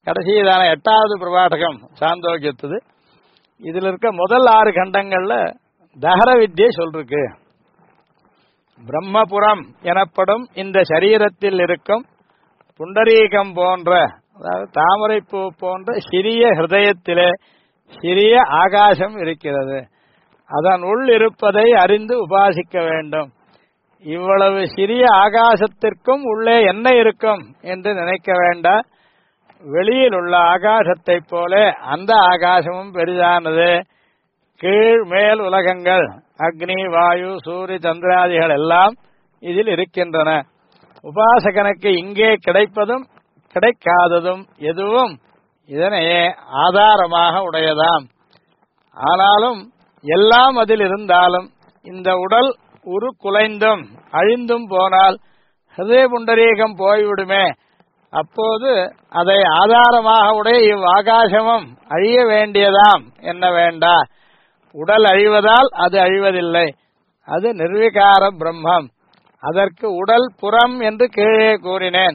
கடைசிதான 8வது பிரபாடகம் சாந்தோக்கியத்துது. இதுல இருக்க முதல் 6 கண்டங்கள்ல தஹர வித்யை சொல்லிருக்கு. பிரம்மபுரம் எனப்படும் இந்த சரீரத்தில் இருக்கும் புண்டரீகம் போன்ற, அதாவது தாமரைப்பூ போன்ற சிறிய ஹிருதயத்திலே சிறிய ஆகாசம் இருக்கிறது. அதன் உள் இருப்பதை அறிந்து உபாசிக்க வேண்டும். இவ்வளவு சிறிய ஆகாசத்திற்கும் உள்ளே என்ன இருக்கும் என்று நினைக்க வேண்டாம். வெளியில் உள்ள ஆகாசத்தை போல அந்த ஆகாசமும் பெரிதானது. கீழ் மேல் உலகங்கள் அக்னி, வாயு, சூரிய, சந்திராதிகள் எல்லாம் இதில் இருக்கின்றன. உபாசகனுக்கு இங்கே கிடைப்பதும் கிடைக்காததும் எதுவும் இதனையே ஆதாரமாக உடையதாம். ஆனாலும் எல்லாம் அதில் இருந்தாலும் இந்த உடல் உரு குலைந்தும் அழிந்தும் போனால் ஹிருதய புண்டரீகம் போய்விடுமே. அப்போது அதை ஆதாரமாக உடைய இவ்வாகாசமும் அழிய வேண்டியதாம் என்ன வேண்டா. உடல் அழிவதால் அது அழிவதில்லை. அது நிர்விகார பிரம்மம். அதற்கு உடல் புறம் என்று கீழே கூறினேன்.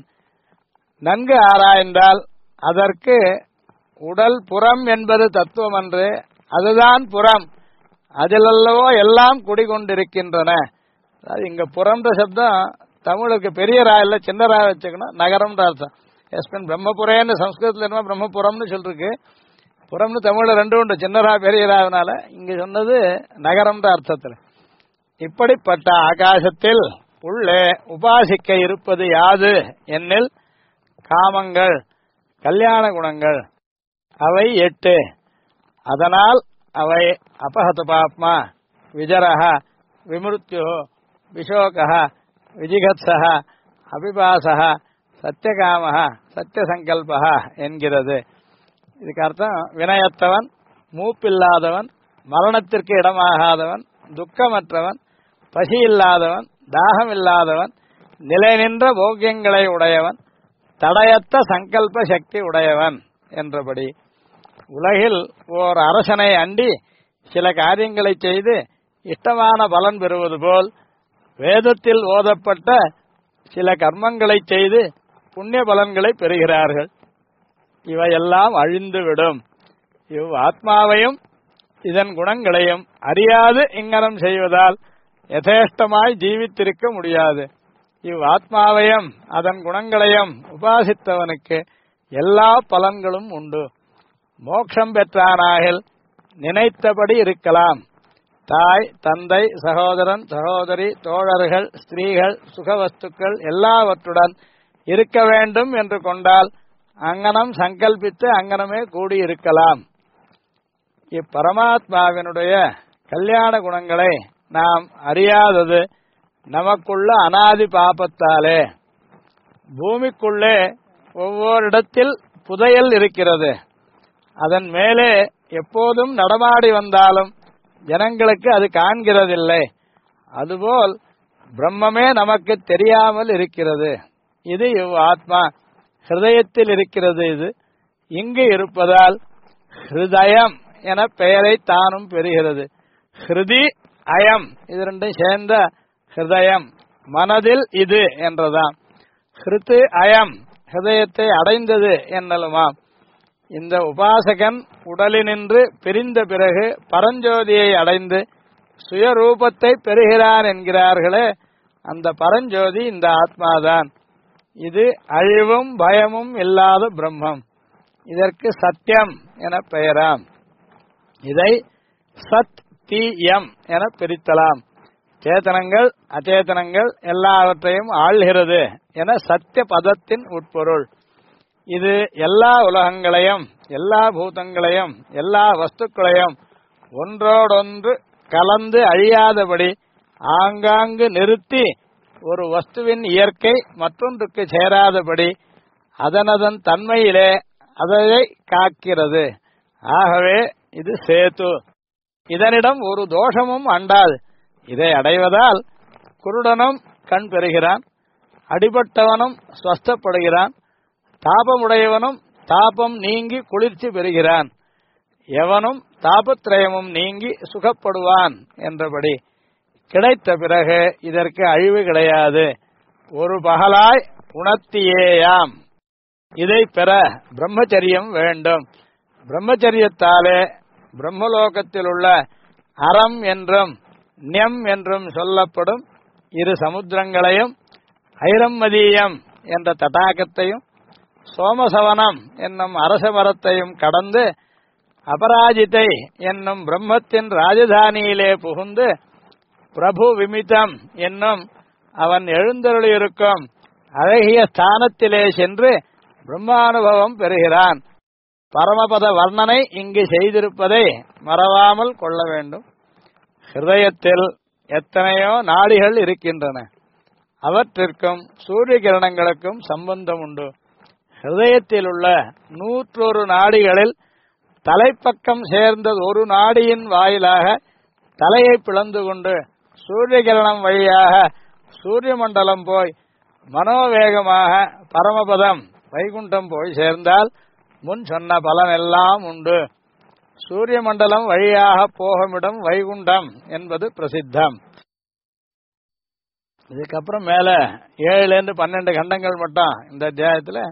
நன்கு ஆராய்ந்தால் அதற்கு உடல் புறம் என்பது தத்துவம் அன்று, அதுதான் புறம். அதிலல்லவோ எல்லாம் குடிகொண்டிருக்கின்றன. அதாவது இங்க புறம்ன்ற சப்தம் தமிழுக்கு பெரிய ராயில்ல சின்ன ராய் வச்சுக்கணும், நகரம்ன்ற அர்த்தம். எஸ்பின் பிரம்மபுரேன்னு சம்ஸ்கிருதத்துல என்ன பிரம்மபுரம்னு சொல்லிருக்கு. புறம்னு தமிழ்ல 2 உண்டு, சின்னரா பெரிய ராவினால. இங்க சொன்னது நகரம்ன்ற அர்த்தத்தில். இப்படிப்பட்ட ஆகாசத்தில் உள்ளே உபாசிக்க இருப்பது யாது என்னில் காமங்கள், கல்யாண குணங்கள். அவை 8. அதனால் அவை அபஹத பாப்மா, விஜரஹ, விமிருத்யு, விஷோக, விஜிகத்சஹ, அபிபாசஹ, சத்தியகாமஹ, சத்தியசங்கல்பஹ என்கிறது. இதுக்கு அர்த்தம் வினயத்தவன், மூப்பில்லாதவன், மரணத்திற்கு இடமாகாதவன், துக்கமற்றவன், பசி இல்லாதவன், தாகம் இல்லாதவன், நிலை நின்ற போக்கியங்களை உடையவன், தடையற்ற சங்கல்ப சக்தி உடையவன் என்றபடி உலகில் ஓர் அரசனை அண்டி சில காரியங்களை செய்து இஷ்டமான பலன் பெறுவது போல் வேதத்தில் ஓதப்பட்ட சில கர்மங்களை செய்து புண்ணிய பலன்களை பெறுகிறார்கள். இவையெல்லாம் அழிந்துவிடும். இவ் ஆத்மாவையும் இதன் குணங்களையும் அறியாது இங்கனம் செய்வதால் யதேஷ்டமாய் ஜீவித்திருக்க முடியாது. இவ் ஆத்மாவையும் அதன் குணங்களையும் உபாசித்தவனுக்கு எல்லா பலன்களும் உண்டு. மோட்சம் பெற்றானாகில் நினைத்தபடி இருக்கலாம். தாய், தந்தை, சகோதரன், சகோதரி, தோழர்கள், ஸ்திரீகள், சுகவஸ்துக்கள் எல்லாவற்றுடன் இருக்க வேண்டும் என்று கொண்டால் அங்கனம் சங்கல்பித்து அங்கனமே கூடியிருக்கலாம். இப்பரமாத்மாவினுடைய கல்யாண குணங்களை நாம் அறியாதது நமக்குள்ள அனாதி பாபத்தாலே. பூமிக்குள்ளே ஒவ்வொரு இடத்தில் புதையல் இருக்கிறது. அதன் மேலே எப்போதும் நடமாடி வந்தாலும் ஜனங்களுக்கு அது காண்கிறதில்லை. அதுபோல் பிரம்மமே நமக்கு தெரியாமல் இருக்கிறது. இது இவ் ஆத்மா ஹிருதயத்தில் இருக்கிறது. இது இங்கு இருப்பதால் ஹிருதயம் என பெயரை தானும் பெறுகிறது. ஹிருதி அயம், இது ரெண்டும் சேர்ந்த ஹிருதயம், மனதில் இது என்றதாம். ஹிருத்து அயம், ஹிருதயத்தை அடைந்தது என்னலுமாம். இந்த உபாசகன் உடலினின்று பிரிந்த பிறகு பரஞ்சோதியை அடைந்து சுயரூபத்தை பெறுகிறான் என்கிறார்களே, அந்த பரஞ்சோதி இந்த ஆத்மாதான். இது அழிவும் பயமும் இல்லாத பிரம்மம். இதற்கு சத்தியம் என பெயராம். இதை சத் தீயம் என பிரித்தலாம். சேதனங்கள் அச்சேதனங்கள் எல்லாவற்றையும் ஆள்கிறது என சத்திய பதத்தின் உட்பொருள். இது எல்லா உலகங்களையும், எல்லா பூதங்களையும், எல்லா வஸ்துக்களையும் ஒன்றோடொன்று கலந்து அழியாதபடி ஆங்காங்கு நிறுத்தி ஒரு வஸ்துவின் இயற்கை மற்றொன்றுக்கு சேராதபடி அதனதன் தன்மையிலே அதை காக்கிறது. ஆகவே இது சேது. இதனிடம் ஒரு தோஷமும் அண்டாது. இதை அடைவதால் குருடனும் கண் பெறுகிறான், அடிபட்டவனும் ஸ்வஸ்தப்படுகிறான், தாபமுடையவனும் தாபம் நீங்கி குளிர்ச்சி பெறுகிறான், எவனும் தாபத்ரயமும் நீங்கி சுகப்படுவான் என்றபடி கிடைத்த பிறகு இதற்கு அழிவு கிடையாது. ஒரு பகலாய் உணர்த்தியேயாம். இதை பெற பிரம்மச்சரியம் வேண்டும். பிரம்மச்சரியத்தாலே பிரம்மலோகத்தில் உள்ள அறம் என்றும் நியம் என்றும் சொல்லப்படும் இரு சமுத்திரங்களையும், ஐரம்மதீயம் என்ற தடாகத்தையும், சோமசவனம் என்னும் அரச மரத்தையும் கடந்து அபராஜிதை என்னும் பிரம்மத்தின் ராஜதானியிலே புகுந்து பிரபு விமிதம் என்னும் அவன் எழுந்தருளியிருக்கும் அழகிய ஸ்தானத்திலே சென்று பிரம்மானுபவம் பெறுகிறான். பரமபத வர்ணனை இங்கு செய்திருப்பதை மறவாமல் கொள்ள வேண்டும். ஹிருதயத்தில் எத்தனையோ நாடிகள் இருக்கின்றன. அவற்றிற்கும் சூரிய கிரணங்களுக்கும் சம்பந்தம் உண்டு. ஹிருதயத்தில் உள்ள 101 நாடிகளில் தலைப்பக்கம் சேர்ந்த ஒரு நாடியின் வாயிலாக தலையை பிளந்து கொண்டு சூரிய கிரணம் வழியாக சூரிய மண்டலம் போய் மனோவேகமாக பரமபதம் வைகுண்டம் போய் சேர்ந்தால் முன் சொன்ன பலன் எல்லாம் உண்டு. சூரிய மண்டலம் வழியாக போகுமிடம் வைகுண்டம் என்பது பிரசித்தம். இதுக்கப்புறம் மேல 7 12 கண்டங்கள் மட்டும் இந்த அத்தியாயத்தில்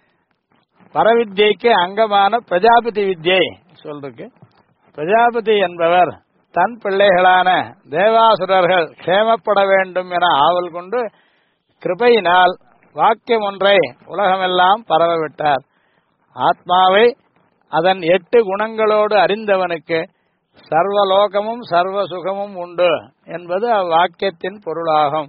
பரவித்யைக்கு அங்கமான பிரஜாபதி வித்யை சொல்றதுக்கு. பிரஜாபதி என்பவர் தன் பிள்ளைகளான தேவாசுரர்கள் க்ஷேமப்பட வேண்டும் என ஆவல் கொண்டு கிருபையினால் வாக்கியம் ஒன்றை உலகமெல்லாம் பரவவிட்டார். ஆத்மாவை அதன் 8 குணங்களோடு அறிந்தவனுக்கு சர்வலோகமும் சர்வ சுகமும் உண்டு என்பது அவ்வாக்கியத்தின் பொருளாகும்.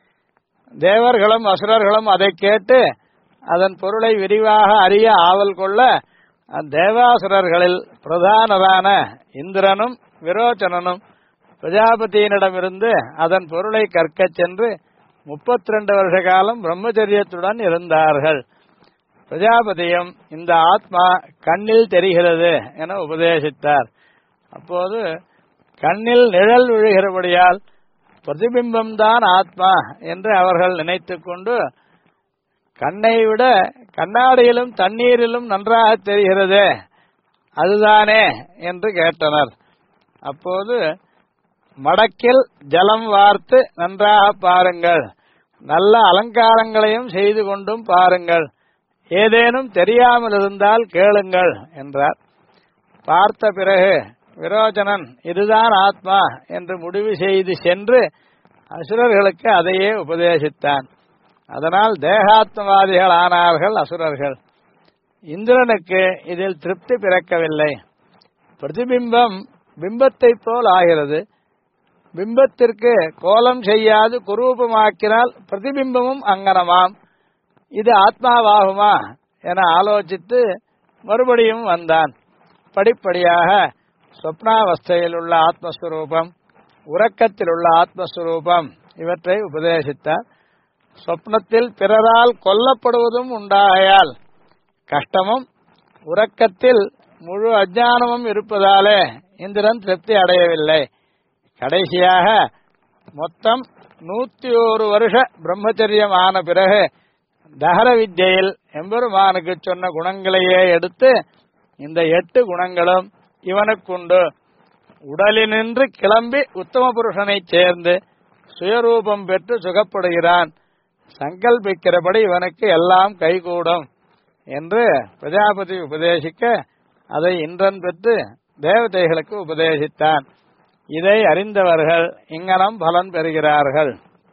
தேவர்களும் அசுரர்களும் அதை கேட்டு அதன் பொருளை விரிவாக அறிய ஆவல் கொள்ள தேவாசுரர்களில் பிரதானரான இந்திரனும் விரோச்சனனும் பிரஜாபதியினிடமிருந்து அதன் பொருளை கற்கச் சென்று 32 வருஷ காலம் பிரம்மச்சரியத்துடன் இருந்தார்கள். பிரஜாபதியும் இந்த ஆத்மா கண்ணில் தெரிகிறது என உபதேசித்தார். அப்போது கண்ணில் நிழல் விழுகிறபடியால் பிரதிபிம்பம்தான் ஆத்மா என்று அவர்கள் நினைத்துக் கொண்டு கண்ணை விட கண்ணாடியிலும் தண்ணீரிலும் நன்றாக தெரிகிறதே அதுதானே என்று கேட்டனர். அப்போது மடக்கில் ஜலம் வார்த்து நன்றாக பாருங்கள், நல்ல அலங்காரங்களையும் செய்து கொண்டும் பாருங்கள், ஏதேனும் தெரியாமல் இருந்தால் கேளுங்கள் என்றார். பார்த்த பிறகு விரோச்சனன் இதுதான் ஆத்மா என்று முடிவு செய்து சென்று அசுரர்களுக்கு அதையே உபதேசித்தான். அதனால் தேகாத்மவாதிகள் ஆனார்கள் அசுரர்கள். இந்திரனுக்கு இதில் திருப்தி பிறக்கவில்லை. பிரதிபிம்பம் பிம்பத்தை போல் ஆகிறது. பிம்பத்திற்கு கோலம் செய்யாது குரூபமாக்கினால் பிரதிபிம்பமும் அங்கனமாம். இது ஆத்மாவாகுமா என ஆலோசித்து மறுபடியும் வந்தான். படிப்படியாக சொப்னாவஸ்தையில் உள்ள ஆத்மஸ்வரூபம், உறக்கத்தில் உள்ள ஆத்மஸ்வரூபம் இவற்றை உபதேசித்தார். சொப்னத்தில் பிறரால் கொல்லப்படுவதும் உண்டாகையால் கஷ்டமும் உறக்கத்தில் முழு அஜானமும் இருப்பதாலே இந்திரன் திருப்தி அடையவில்லை. கடைசியாக மொத்தம் 101 வருஷ பிரம்மச்சரியம் ஆன பிறகு தஹர வித்யில் எம்பெருமானுக்கு சொன்ன குணங்களையே எடுத்து இந்த 8 குணங்களும் இவனுக்குண்டு, உடலினின்று கிளம்பி உத்தம புருஷனை சேர்ந்து சுயரூபம் பெற்று சுகப்படுகிறான், சங்கல்பிக்கிறபடி இவனுக்கு எல்லாம் கைகூடும் என்று பிரஜாபதி உபதேசிக்க அதை இந்திரன் பெற்று தேவதைகளுக்கு உபதேசித்தான். இதை அறிந்தவர்கள் இங்கனம் பலன் பெறுகிறார்கள்.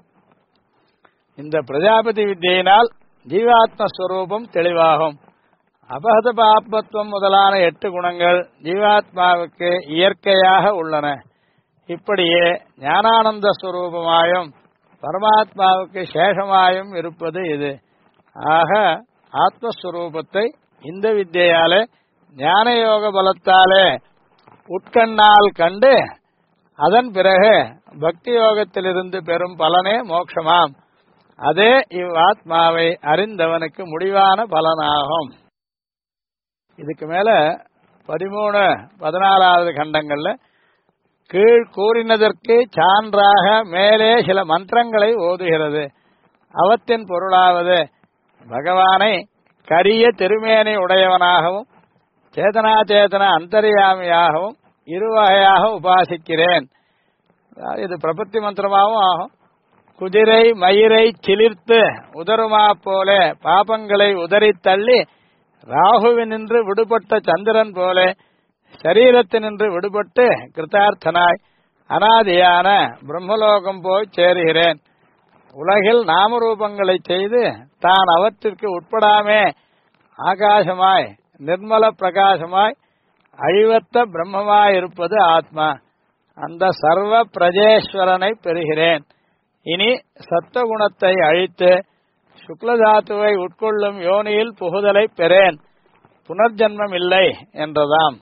இந்த பிரஜாபதி வித்தியினால் ஜீவாத்மஸ்வரூபம் தெளிவாகும். அபகத பாப்மத்துவம் முதலான 8 குணங்கள் ஜீவாத்மாவுக்கு இயற்கையாக உள்ளன. இப்படியே ஞானானந்த ஸ்வரூபமாயும் பரமாத்மாவுக்கு சேஷமாயும் இருப்பது இது. ஆக ஆத்மஸ்வரூபத்தை இந்த வித்தியாலே ஞானயோக பலத்தாலே உட்கண்ணால் கண்டு அதன் பிறகு பக்தி யோகத்திலிருந்து பெறும் பலனே மோட்சமாம். அதே இவ்வாத்மாவை அறிந்தவனுக்கு முடிவான பலனாகும். இதுக்கு மேல 13, 14வது கண்டங்கள்ல கீழ் கூறினதற்கு சான்றாக மேலே சில மந்திரங்களை ஓதுகிறது. அவற்றின் பொருளாவது பகவானை கரிய திருமேனி உடையவனாகவும் சேதனாச்சேதன அந்தர்யாமியாகவும் இருவகையாக உபாசிக்கிறேன். இது பிரபத்தி மந்திரமாகவும் ஆகும், குதிரை மயிரை சிலிர்த்து உதருமா போல பாபங்களை உதறித் தள்ளி ராகுவினின்று விடுபட்ட சந்திரன் போல சரீரத்தினின்று விடுபட்டு கிருதார்த்தனாய் அனாதியான பிரம்மலோகம் போய் சேருகிறேன். உலகில் நாமரூபங்களை செய்து தான் அவற்றிற்கு உட்படாமே ஆகாசமாய் நிர்மல பிரகாசமாய் அழிவற்ற பிரம்மமாயிருப்பது ஆத்மா. அந்த சர்வ பிரஜேஸ்வரனை பெறுகிறேன். இனி சத்துவகுணத்தை அழித்து சுக்லதாத்துவை உட்கொள்ளும் யோனியில் புகுதலை பெறேன். புனர்ஜன்மம் இல்லை என்றதாம்.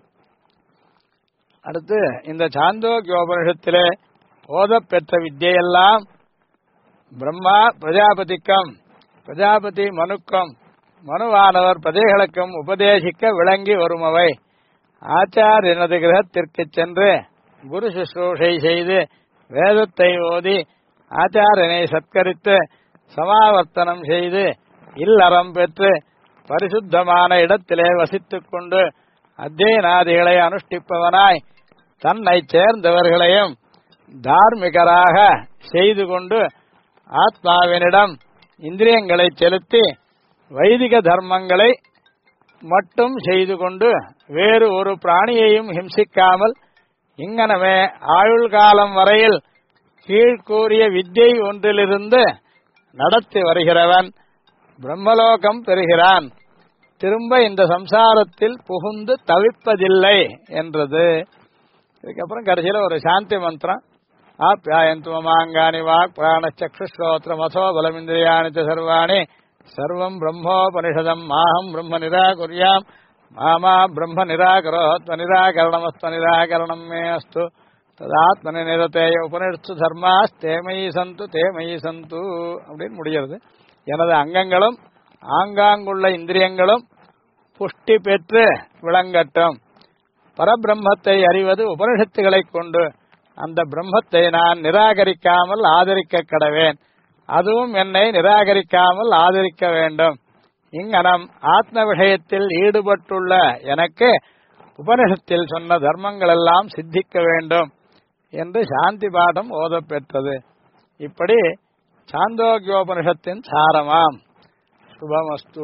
அடுத்து இந்த சாந்தோக்கியோபனிஷத்திலே ஓதப் பெற்ற வித்தியெல்லாம் பிரம்மா பிரஜாபதிக்கும் பிரஜாபதி மனுக்கும் மனுவானவர் பிரஜைகளுக்கும் உபதேசிக்க விளங்கி வருமவை. ஆச்சாரியனது கிரகத்திற்கு சென்று குரு சுশ্ரூஷை செய்து வேதத்தை ஓதி ஆச்சாரியனை சத்கரித்து சமாவர்த்தனம் செய்து இல்லறம் பெற்று பரிசுத்தமான இடத்திலே வசித்துக் கொண்டு அத்தியனாதிகளை அனுஷ்டிப்பவனாய் தன்னை சேர்ந்தவர்களையும் தார்மிகராக செய்து கொண்டு ஆத்மாவினிடம் இந்திரியங்களை செலுத்தி வைதிக தர்மங்களை மட்டும் செய்து கொண்டு வேறு ஒரு பிராணியையும் ஹிம்சிக்காமல் இங்கனமே ஆயுள் காலம் வரையில் கீழ்கூறிய வித்யை ஒன்றிலிருந்து நடத்தி வருகிறவன் பிரம்மலோகம் பெறுகிறான். திரும்ப இந்த சம்சாரத்தில் புகுந்து தவிப்பதில்லை என்றது. இதுக்கப்புறம் கடைசியில் ஒரு சாந்தி மந்திரம். ஆப்யாயந்து மமாங்கானி வாக் பிராணச்சக்ஷுஸ்ரோத்ர மசோ பலமிந்திரியாணி சர்வாணி சர்வம் பிரம்மோபனிஷதம் மாஹம் பிரம்ம நிராகுர்யாம் மாமா பிரம்ம நிராகரோத்வ நிராகரணமஸ்த நிராகரணம் மே அஸ்து ததாத்மனி நிரதேய உபனிஷத்து தர்மாஸ் தேமயி சந்து அப்படின்னு முடிகிறது. எனது அங்கங்களும் ஆங்காங்குள்ள இந்திரியங்களும் புஷ்டி பெற்று விளங்கட்டும். பரபிரம்மத்தை அறிவது உபனிஷத்துகளை கொண்டு அந்த பிரம்மத்தை நான் நிராகரிக்காமல் ஆதரிக்க கடவேன். அதுவும் என்னை நிராகரிக்காமல் ஆதரிக்க வேண்டும். இங்கனம் ஆத்ம விஷயத்தில் ஈடுபட்டுள்ள எனக்கு உபனிஷத்தில் சொன்ன தர்மங்கள் எல்லாம் சித்திக்க வேண்டும் என்று சாந்தி பாடம் ஓதப்பெற்றது. இப்படி சாந்தோக்கியோபனிஷத்தின் சாரமாம். சுபமஸ்து.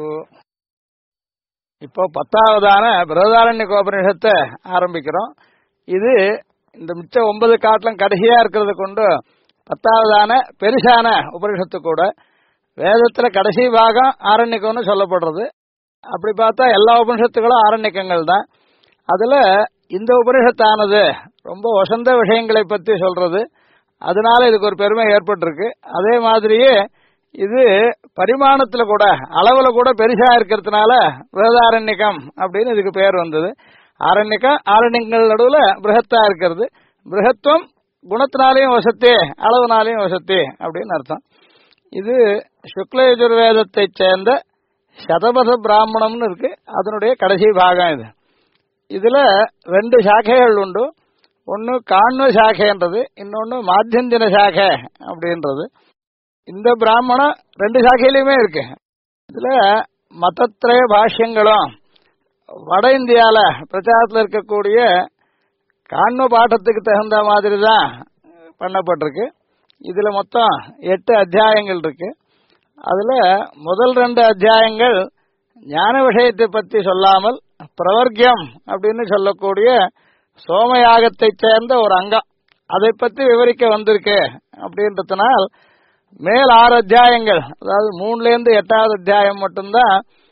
இப்போ 10வதான பிரகதாரண்யகோபனிஷத்தை ஆரம்பிக்கிறோம். இது இந்த மிச்ச 9 காட்டிலும் கடைசியா இருக்கிறது கொண்டு 10வதான பெருசான உபனிஷத்து கூட. வேதத்துல கடைசி பாகம் ஆரண்யக்கம்னு சொல்லப்படுறது. அப்படி பார்த்தா எல்லா உபனிஷத்துகளும் ஆரண்யக்கங்கள் தான். அதுல இந்த உபனிஷத்தானது ரொம்ப வசந்த விஷயங்களை பத்தி சொல்றது. அதனால இதுக்கு ஒரு பெருமை ஏற்பட்டிருக்கு. அதே மாதிரியே இது பரிமாணத்துல கூட அளவுல கூட பெருசா இருக்கிறதுனால பிரகதாரண்யகம் அப்படின்னு இதுக்கு பேர் வந்தது. ஆரண்யங்கள் நடுவுல பிருகத்தா இருக்கிறது. பிருகத்துவம் குணத்தினாலையும் வசத்தே அளவுனாலையும் வசத்தே அப்படின்னு அர்த்தம். இது சுக்லயஜுர்வேதத்தை சேர்ந்த சதபத பிராமணம்னு இருக்கு. அதனுடைய கடைசி பாகம் இது. இதுல 2 சாக்கைகள் உண்டு. ஒன்னு காண்வ சாக்கைன்றது, இன்னொன்னு மாத்தியந்தின சாக்கை அப்படின்றது. இந்த பிராமணம் 2 சாக்கையிலுமே இருக்கு. இதுல மதத்திரய பாஷ்யங்களும் வட இந்தியால பிரச்சாரத்தில் இருக்கக்கூடிய காண்வ பாட்டத்துக்கு தகுந்த மாதிரி தான் பண்ணப்பட்டிருக்கு. இதுல மொத்தம் 8 அத்தியாயங்கள் இருக்கு. அதுல முதல் 2 அத்தியாயங்கள் ஞான விஷயத்தை பற்றி சொல்லாமல் பிரவர்க்கியம் அப்படின்னு சொல்லக்கூடிய சோமயாகத்தை சேர்ந்த ஒரு அங்கம் அதை பற்றி விவரிக்க வந்திருக்கு. அப்படின்றதுனால் மேல் 6 அத்தியாயங்கள், அதாவது 3லேருந்து 8வது அத்தியாயம் மட்டும்தான்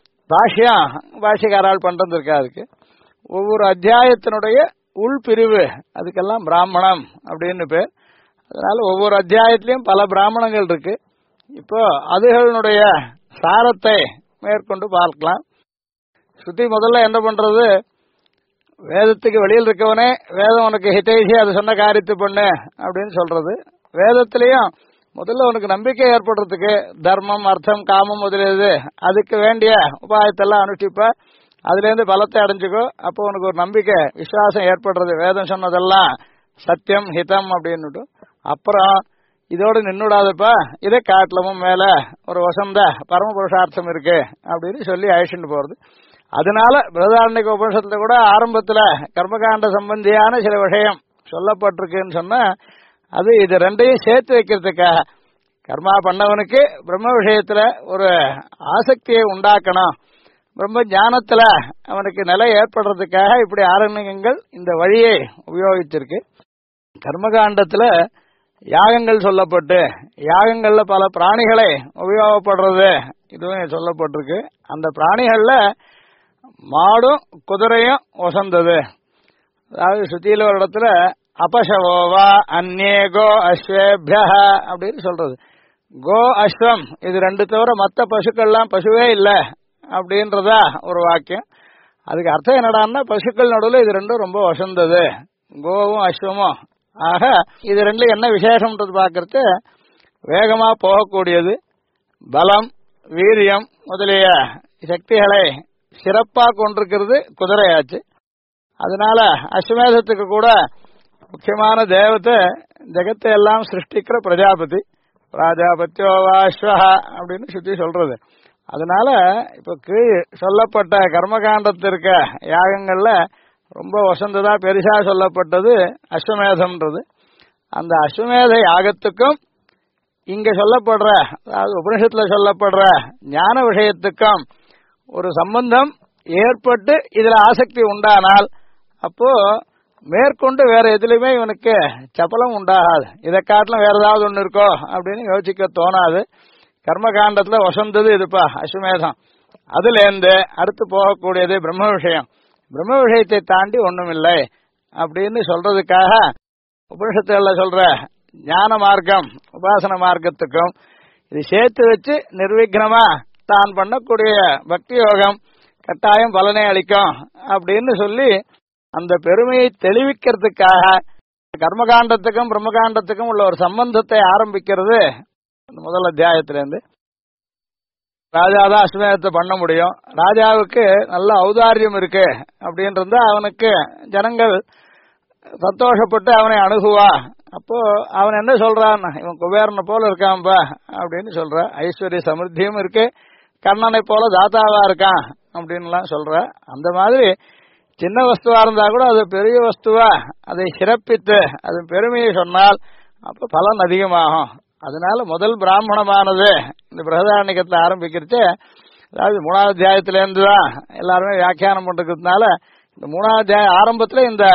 பாஷ்யக்காரால் பண்றது இருக்கா. அதுக்கு ஒவ்வொரு அத்தியாயத்தினுடைய உள்பிரிவு அதுக்கெல்லாம் பிராமணம் அப்படின்னு பேர். அதனால ஒவ்வொரு அத்தியாயத்திலையும் பல பிராமணங்கள் இருக்கு. இப்போ அதுகளுடைய சாரத்தை மேற்கொண்டு பார்க்கலாம். ஸ்ருதி முதல்ல என்ன பண்றது, வேதத்துக்கு வெளியில் இருக்கவனே வேதம் உனக்கு ஹிதைசி அது சொன்ன காரியத்தை பண்ணு அப்படின்னு சொல்றது. வேதத்திலையும் முதல்ல உனக்கு நம்பிக்கை ஏற்படுறதுக்கு தர்மம் அர்த்தம் காமம் முதலியது அதுக்கு வேண்டிய உபாயத்தெல்லாம் அனுஷ்டிப்ப, அதுல இருந்து பலத்தை அடைஞ்சுக்கோ. அப்போ உனக்கு ஒரு நம்பிக்கை விசுவாசம் ஏற்படுறது. வேதம் சொன்னதெல்லாம் சத்தியம் ஹிதம் அப்படின்னுட்டு. அப்புறம் இதோடு நின்னுடாதப்பா, இதை காட்டிலமும் மேல ஒரு வசந்த பரம புருஷார்த்தம் இருக்கு அப்படின்னு சொல்லி அழிச்சுட்டு போறது. அதனால பிரகதாரண்யக உபனிஷத்துல கூட ஆரம்பத்துல கர்மகாண்ட சம்பந்தியான சில விஷயம் சொல்லப்பட்டிருக்குன்னு சொன்னா அது இது 2ஐயும் சேர்த்து வைக்கிறதுக்காக. கர்மா பண்ணவனுக்கு பிரம்ம விஷயத்துல ஒரு ஆசக்தியை உண்டாக்கணும், பிரம்ம ஞானத்துல அவனுக்கு நிலை ஏற்படுறதுக்காக இப்படி ஆரண்யங்கள் இந்த வழியை உபயோகிச்சிருக்கு. கர்மகாண்டத்துல யாகங்கள் சொல்லப்பட்டு யாகங்கள்ல பல பிராணிகளை உபயோகப்படுறது இதுவும் சொல்லப்பட்டிருக்கு. அந்த பிராணிகள்ல மாடும் குதிரையும் வசந்தது. அதாவது சுத்தியில ஒரு இடத்துல அபசவோவா அந்நே கோ அஸ்வேபிய அப்படின்னு சொல்றது. கோ அஸ்வம் இது ரெண்டு தவிர மற்ற பசுக்கள்லாம் பசுவே இல்லை அப்படின்றதா ஒரு வாக்கியம். அதுக்கு அர்த்தம் என்னடான்னா பசுக்கள் நடுவில் இது ரெண்டும் ரொம்ப வசந்தது, கோவும் அஸ்வமும். ஆக இது ரெண்டு என்ன விசேஷம்ன்றது பார்க்கறது, வேகமா போகக்கூடியது, பலம் வீரியம் முதலிய சக்திகளை சிறப்பா கொண்டிருக்கிறது குதிரையாச்சு. அதனால அஸ்வமேதத்துக்கு கூட முக்கியமான தேவத்தை ஜெகத்தை எல்லாம் சிருஷ்டிக்கிற பிரஜாபதி, பிராஜாபத்தியோவாஸ்வஹ அப்படின்னு சுத்தி சொல்றது. அதனால இப்ப கீழ் சொல்லப்பட்ட கர்மகாண்டத்திற்க யாகங்கள்ல ரொம்ப வசந்ததா பெருசா சொல்லப்பட்டது அஸ்வமேதம்ன்றது. அந்த அஸ்வமேத யாகத்துக்கும் இங்க சொல்லப்படுற அதாவது உபனிஷத்துல சொல்லப்படுற ஞான விஷயத்துக்கும் ஒரு சம்பந்தம் ஏற்பட்டு இதுல ஆசக்தி உண்டானால் அப்போ மேற்கொண்டு வேற எதுலையுமே இவனுக்கு சபலம் உண்டாகாது. இதை காட்டிலும் வேற ஏதாவது ஒண்ணு இருக்கோ அப்படின்னு யோசிக்க தோணாது. கர்மகாண்டத்துல வசந்தது இதுப்பா அஸ்வமேதம். அதுல இருந்து அடுத்து போகக்கூடியது பிரம்ம விஷயம். பிரம்ம விஷயத்தை தாண்டி ஒண்ணும் இல்லை அப்படின்னு சொல்றதுக்காக உபனிஷத்துல சொல்ற ஞான மார்க்கம் உபாசன மார்க்கத்துக்கும் இது சேர்த்து வச்சு நிர்விக்னமா தான் பண்ணக்கூடிய பக்தி யோகம் கட்டாயம் பலனை அளிக்கும் அப்படின்னு சொல்லி அந்த பெருமையை தெளிவிக்கிறதுக்காக கர்மகாண்டத்துக்கும் பிரம்மகாண்டத்துக்கும் உள்ள ஒரு சம்பந்தத்தை ஆரம்பிக்கிறது முதல் அத்தியாயத்திலிருந்து. ராஜாதான் அஸ்வமேதத்தை பண்ண முடியும், ராஜாவுக்கு நல்ல ஔதாரியம் இருக்கு அப்படின்றத அவனுக்கு ஜனங்கள் சந்தோஷப்பட்டு அவனை அணுகுவா. அப்போ அவன் என்ன சொல்றான், இவன் குபேரனை போல இருக்கான்பா அப்படின்னு சொல்ற, ஐஸ்வர்ய சமிருத்தியும் இருக்கு, கண்ணனை போல தாத்தாவா இருக்கான் அப்படின்லாம் சொல்ற. அந்த மாதிரி சின்ன வஸ்துவா இருந்தா கூட அது பெரிய வஸ்துவா அதை சிறப்பித்து அது பெருமையை சொன்னால் அப்ப பலன் அதிகமாகும். அதனால முதல் பிராமணமானது இந்த பிரகதாரணிகத்தை ஆரம்பிக்கிறச்சு, அதாவது 3வது அத்தியாயத்திலேருந்து தான் எல்லாருமே வியாக்கியானம் பண்றதுனால இந்த 3வது அத்தியாய ஆரம்பத்துல இந்த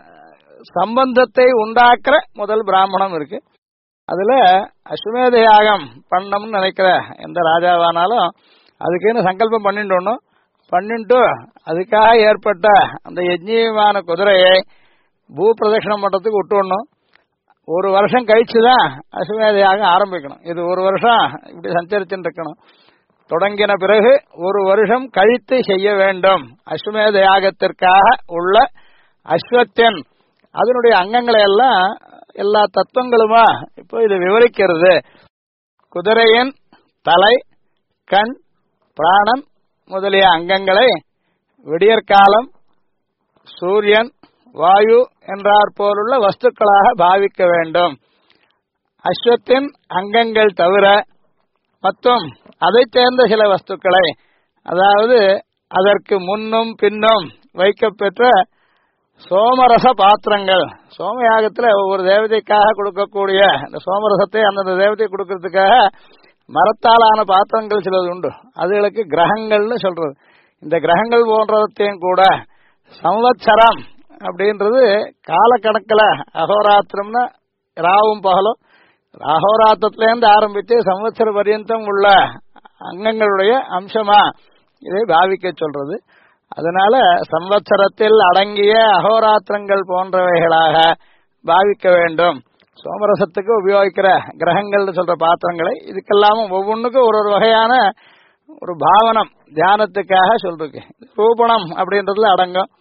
சம்பந்தத்தை உண்டாக்குற முதல் பிராமணம் இருக்கு. அதுல அஸ்வமேத யாகம் பண்ணணும்னு நினைக்கிற எந்த ராஜாவானாலும் அதுக்குன்னு சங்கல்பம் பண்ணிட்டு அதுக்காக ஏற்பட்ட அந்த யஜ்ஞியமான குதிரையை பூ பிரதட்சணம் பண்றதுக்கு விட்டுடணும். ஒரு வருஷம் கழிச்சுதான் அஸ்வமேத யாகம் ஆரம்பிக்கணும். இது ஒரு வருஷம் இப்படி சஞ்சரிச்சுட்டு இருக்கணும். தொடங்கின பிறகு ஒரு வருஷம் கழித்து செய்ய வேண்டும். அஸ்வமேத யாகத்திற்காக உள்ள அஸ்வத்தின் அதனுடைய அங்கங்களை எல்லாம் எல்லா தத்துவங்களுமா இப்போ இது விவரிக்கிறது. குதிரையின் தலை, கண், பிராணன் முதலிய அங்கங்களை விடியற்காலம் சூரியன், வாயு என்றார் போலுள்ள வஸ்துக்களாக பாவிக்க வேண்டும். அஸ்வத்தின் அங்கங்கள் தவிர மற்றும் அதை சேர்ந்த சில வஸ்துக்களை, அதாவது அதற்கு முன்னும் பின்னும் வைக்கப்பெற்ற சோமரச பாத்திரங்கள், சோமயாகத்துல ஒவ்வொரு தேவதைக்காக கொடுக்கக்கூடிய இந்த சோமரசத்தை அந்தந்த தேவதை கொடுக்கறதுக்காக மரத்தாலான பாத்திரங்கள் சிலது உண்டு. அதுகளுக்கு கிரகங்கள்னு சொல்றது. இந்த கிரகங்கள் போன்றதையும் கூட சம்வத்சரம் அப்படின்றது காலக்கணக்கில் அகோராத்திரம்னா ராவும் பகலும், அகோராத்திரத்திலேருந்து ஆரம்பித்து சம்வத்சர பரியந்தம் உள்ள அங்கங்களுடைய அம்சமா இதை பாவிக்க சொல்றது. அதனால சம்வத்சரத்தில் அடங்கிய அகோராத்திரங்கள் போன்றவைகளாக பாவிக்க வேண்டும். சோமரசத்துக்கு உபயோகிக்கிற கிரகங்கள்னு சொல்ற பாத்திரங்களை இதுக்கெல்லாமும் ஒவ்வொன்றுக்கும் ஒரு ஒரு வகையான ஒரு பாவனம் தியானத்துக்காக சொல்றேன். ரூபணம் அப்படின்றதுல அடங்கும்.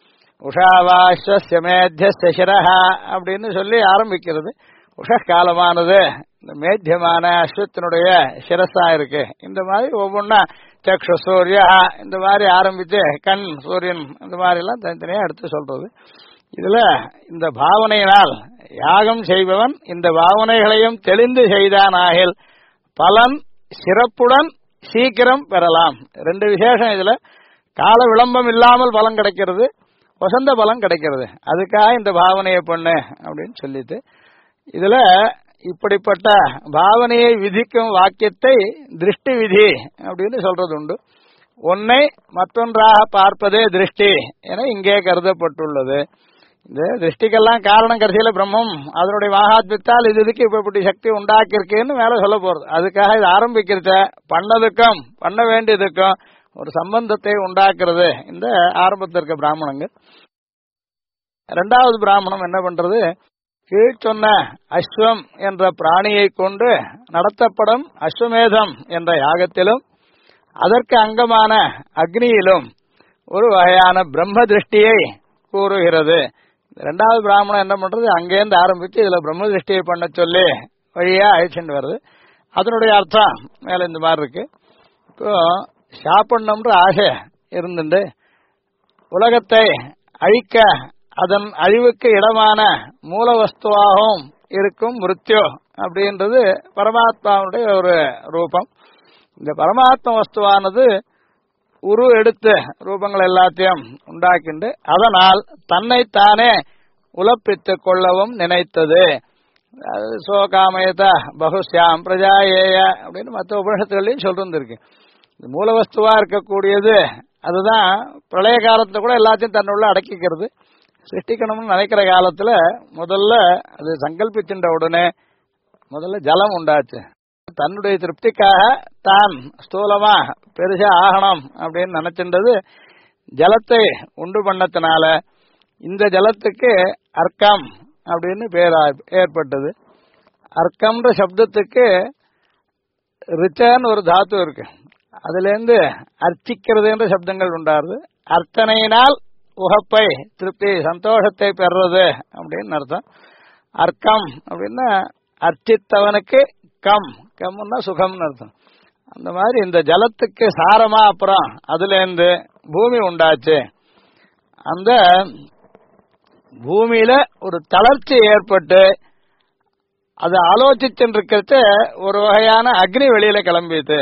உஷாவாஸ்வமேத்தியசிரஹா அப்படின்னு சொல்லி ஆரம்பிக்கிறது. உஷ காலமானது இந்த மேத்தியமான அஸ்வத்தினுடைய சிரஸா இருக்கு. இந்த மாதிரி ஒவ்வொன்னா சக்ஷு சூரிய இந்த மாதிரி ஆரம்பிச்சு கண் சூரியன் இந்த மாதிரி எல்லாம் தனித்தனியா எடுத்து சொல்றது. இதுல இந்த பாவனையினால் யாகம் செய்பவன் இந்த பாவனைகளையும் தெளிந்து செய்தானாகில் பலன் சிறப்புடன் சீக்கிரம் பெறலாம். 2 விசேஷம் இதுல. கால விளம்பம் இல்லாமல் பலன் கிடைக்கிறது, வசந்த பலன் கிடைக்கிறது. அதுக்காக இந்த பாவனையை பண்ணு அப்படின்னு சொல்லிட்டு இதுல இப்படிப்பட்ட பாவனையை விதிக்கும் வாக்கியத்தை திருஷ்டி விதி அப்படின்னு சொல்றது உண்டு. ஒன்னை மற்றொன்றாக பார்ப்பதே திருஷ்டி என இங்கே கருதப்பட்டுள்ளது. இந்த திருஷ்டிக்கெல்லாம் காரணம் கடைசியில பிரம்மம் அதனுடைய மகாத்மியத்தால் இதுக்கு இப்படி சக்தி உண்டாக்கியிருக்குன்னு மேல சொல்ல போறது. அதுக்காக இது ஆரம்பிக்கிறத பண்ணதுக்கும் பண்ண வேண்டியதுக்கும் ஒரு சம்பந்தத்தை உண்டாக்குறது இந்த ஆரம்பத்திற்கு பிராமணங்கள். இரண்டாவது பிராமணம் என்ன பண்றது, கீழ் சொன்ன அஸ்வம் என்ற பிராணியை கொண்டு நடத்தப்படும் அஸ்வமேதம் என்ற யாகத்திலும் அதற்கு அங்கமான அக்னியிலும் ஒரு வகையான பிரம்ம திருஷ்டியை கூறுகிறது. இரண்டாவது பிராமணம் என்ன பண்றது, அங்கேருந்து ஆரம்பிச்சு இதுல பிரம்ம திருஷ்டியை பண்ண சொல்லி வழியா அழிச்சுட்டு வருது. அதனுடைய அர்த்தம் மேல இந்த மாதிரி இருக்கு. இப்போ சாப்பிடணும்ன்ற ஆசை இருந்துட்டு உலகத்தை அழிக்க அதன் அழிவுக்கு இடமான மூல வஸ்துவாகவும் இருக்கும் மிருத்யு அப்படின்றது பரமாத்மாவுடைய ஒரு ரூபம். இந்த பரமாத்ம வஸ்துவானது உரு எடுத்து ரூபங்கள் எல்லாத்தையும் உண்டாக்கிண்டு அதனால் தன்னைத்தானே உலப்பித்துக் கொள்ளவும் நினைத்தது. சோகாமயத பகுஷ்யாம் பிரஜாயேய அப்படின்னு மற்ற உபனிஷத்துகளையும் சொல்லிருக்கு. மூல வஸ்துவா இருக்கக்கூடியது அதுதான் பிரளய காலத்துல கூட எல்லாத்தையும் தன்னுள்ள அடக்கிக்கிறது. சிருஷ்டிக்கணும்னு நினைக்கிற காலத்துல முதல்ல அது சங்கல்பிச்சுட்ட உடனே முதல்ல ஜலம் உண்டாச்சு. தன்னுடைய திருப்திக்காக தான் ஸ்தூலமா பெருசா ஆகணும் அப்படின்னு நினைச்சின்றது ஜலத்தை உண்டு பண்ணத்தினால இந்த ஜலத்துக்கு அர்க்கம் அப்படின்னு பேர் ஏற்பட்டது. அர்க்கம்ன்ற சப்தத்துக்கு ரிச்சன்னு ஒரு தாத்து இருக்கு. அதுல இருந்து அர்ச்சிக்கிறது என்ற சப்தங்கள் உண்டாருது. அர்ச்சனையினால் உகப்பை திருப்தி சந்தோஷத்தை பெறுறது அப்படின்னு அர்த்தம். அர்க்கம் அப்படின்னா அர்ச்சித்தவனுக்கு கம், கம்னா சுகம்னு அர்த்தம். அந்த மாதிரி இந்த ஜலத்துக்கு சாரமா அப்புறம் அதுல இருந்து பூமி உண்டாச்சு. அந்த பூமியில ஒரு தளர்ச்சி ஏற்பட்டு அதை ஆலோசிச்சுருக்கிறது ஒரு வகையான அக்னி வெளியில கிளம்பிது.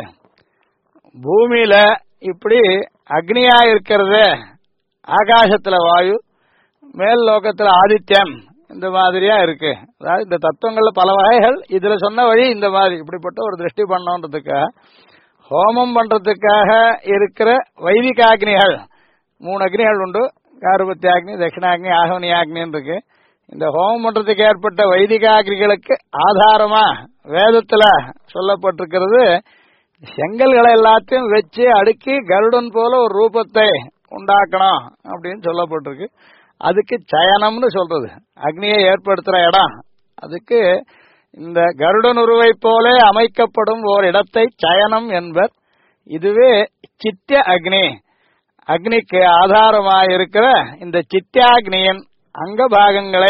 பூமியில இப்படி அக்னியா இருக்கிறது, ஆகாசத்துல வாயு, மேல் லோகத்துல ஆதித்யம், இந்த மாதிரியா இருக்கு. அதாவது இந்த தத்துவங்கள்ல பல வகைகள், இதுல சொன்ன வழி இந்த மாதிரி இப்படிப்பட்ட ஒரு திருஷ்டி பண்ணோன்றதுக்காக ஹோமம் பண்றதுக்காக இருக்கிற வைதிக அக்னிகள் 3 அக்னிகள் உண்டு. கார்பத்திய அக்னி, தட்சிணாக்னி, ஆகவனியாக்னின்னு இருக்கு. இந்த ஹோமம் பண்றதுக்கு ஏற்பட்ட வைதிக அக்னிகளுக்கு ஆதாரமா வேதத்துல சொல்லப்பட்டிருக்கிறது செங்கல்களை எல்லாத்தையும் வச்சு அடுக்கி கருடன் போல ஒரு ரூபத்தை உண்டாக்கணும் அப்படின்னு சொல்லப்பட்டிருக்கு. அதுக்கு சயனம்னு சொல்றது, அக்னியை ஏற்படுத்துற இடம். அதுக்கு இந்த கருடன் உருவை போல அமைக்கப்படும் ஓர் இடத்தை சயனம் என்பர். இதுவே சித்திய அக்னி, அக்னிக்கு ஆதாரமாயிருக்கிற இந்த சித்தியாக்னியின் அங்க பாகங்களை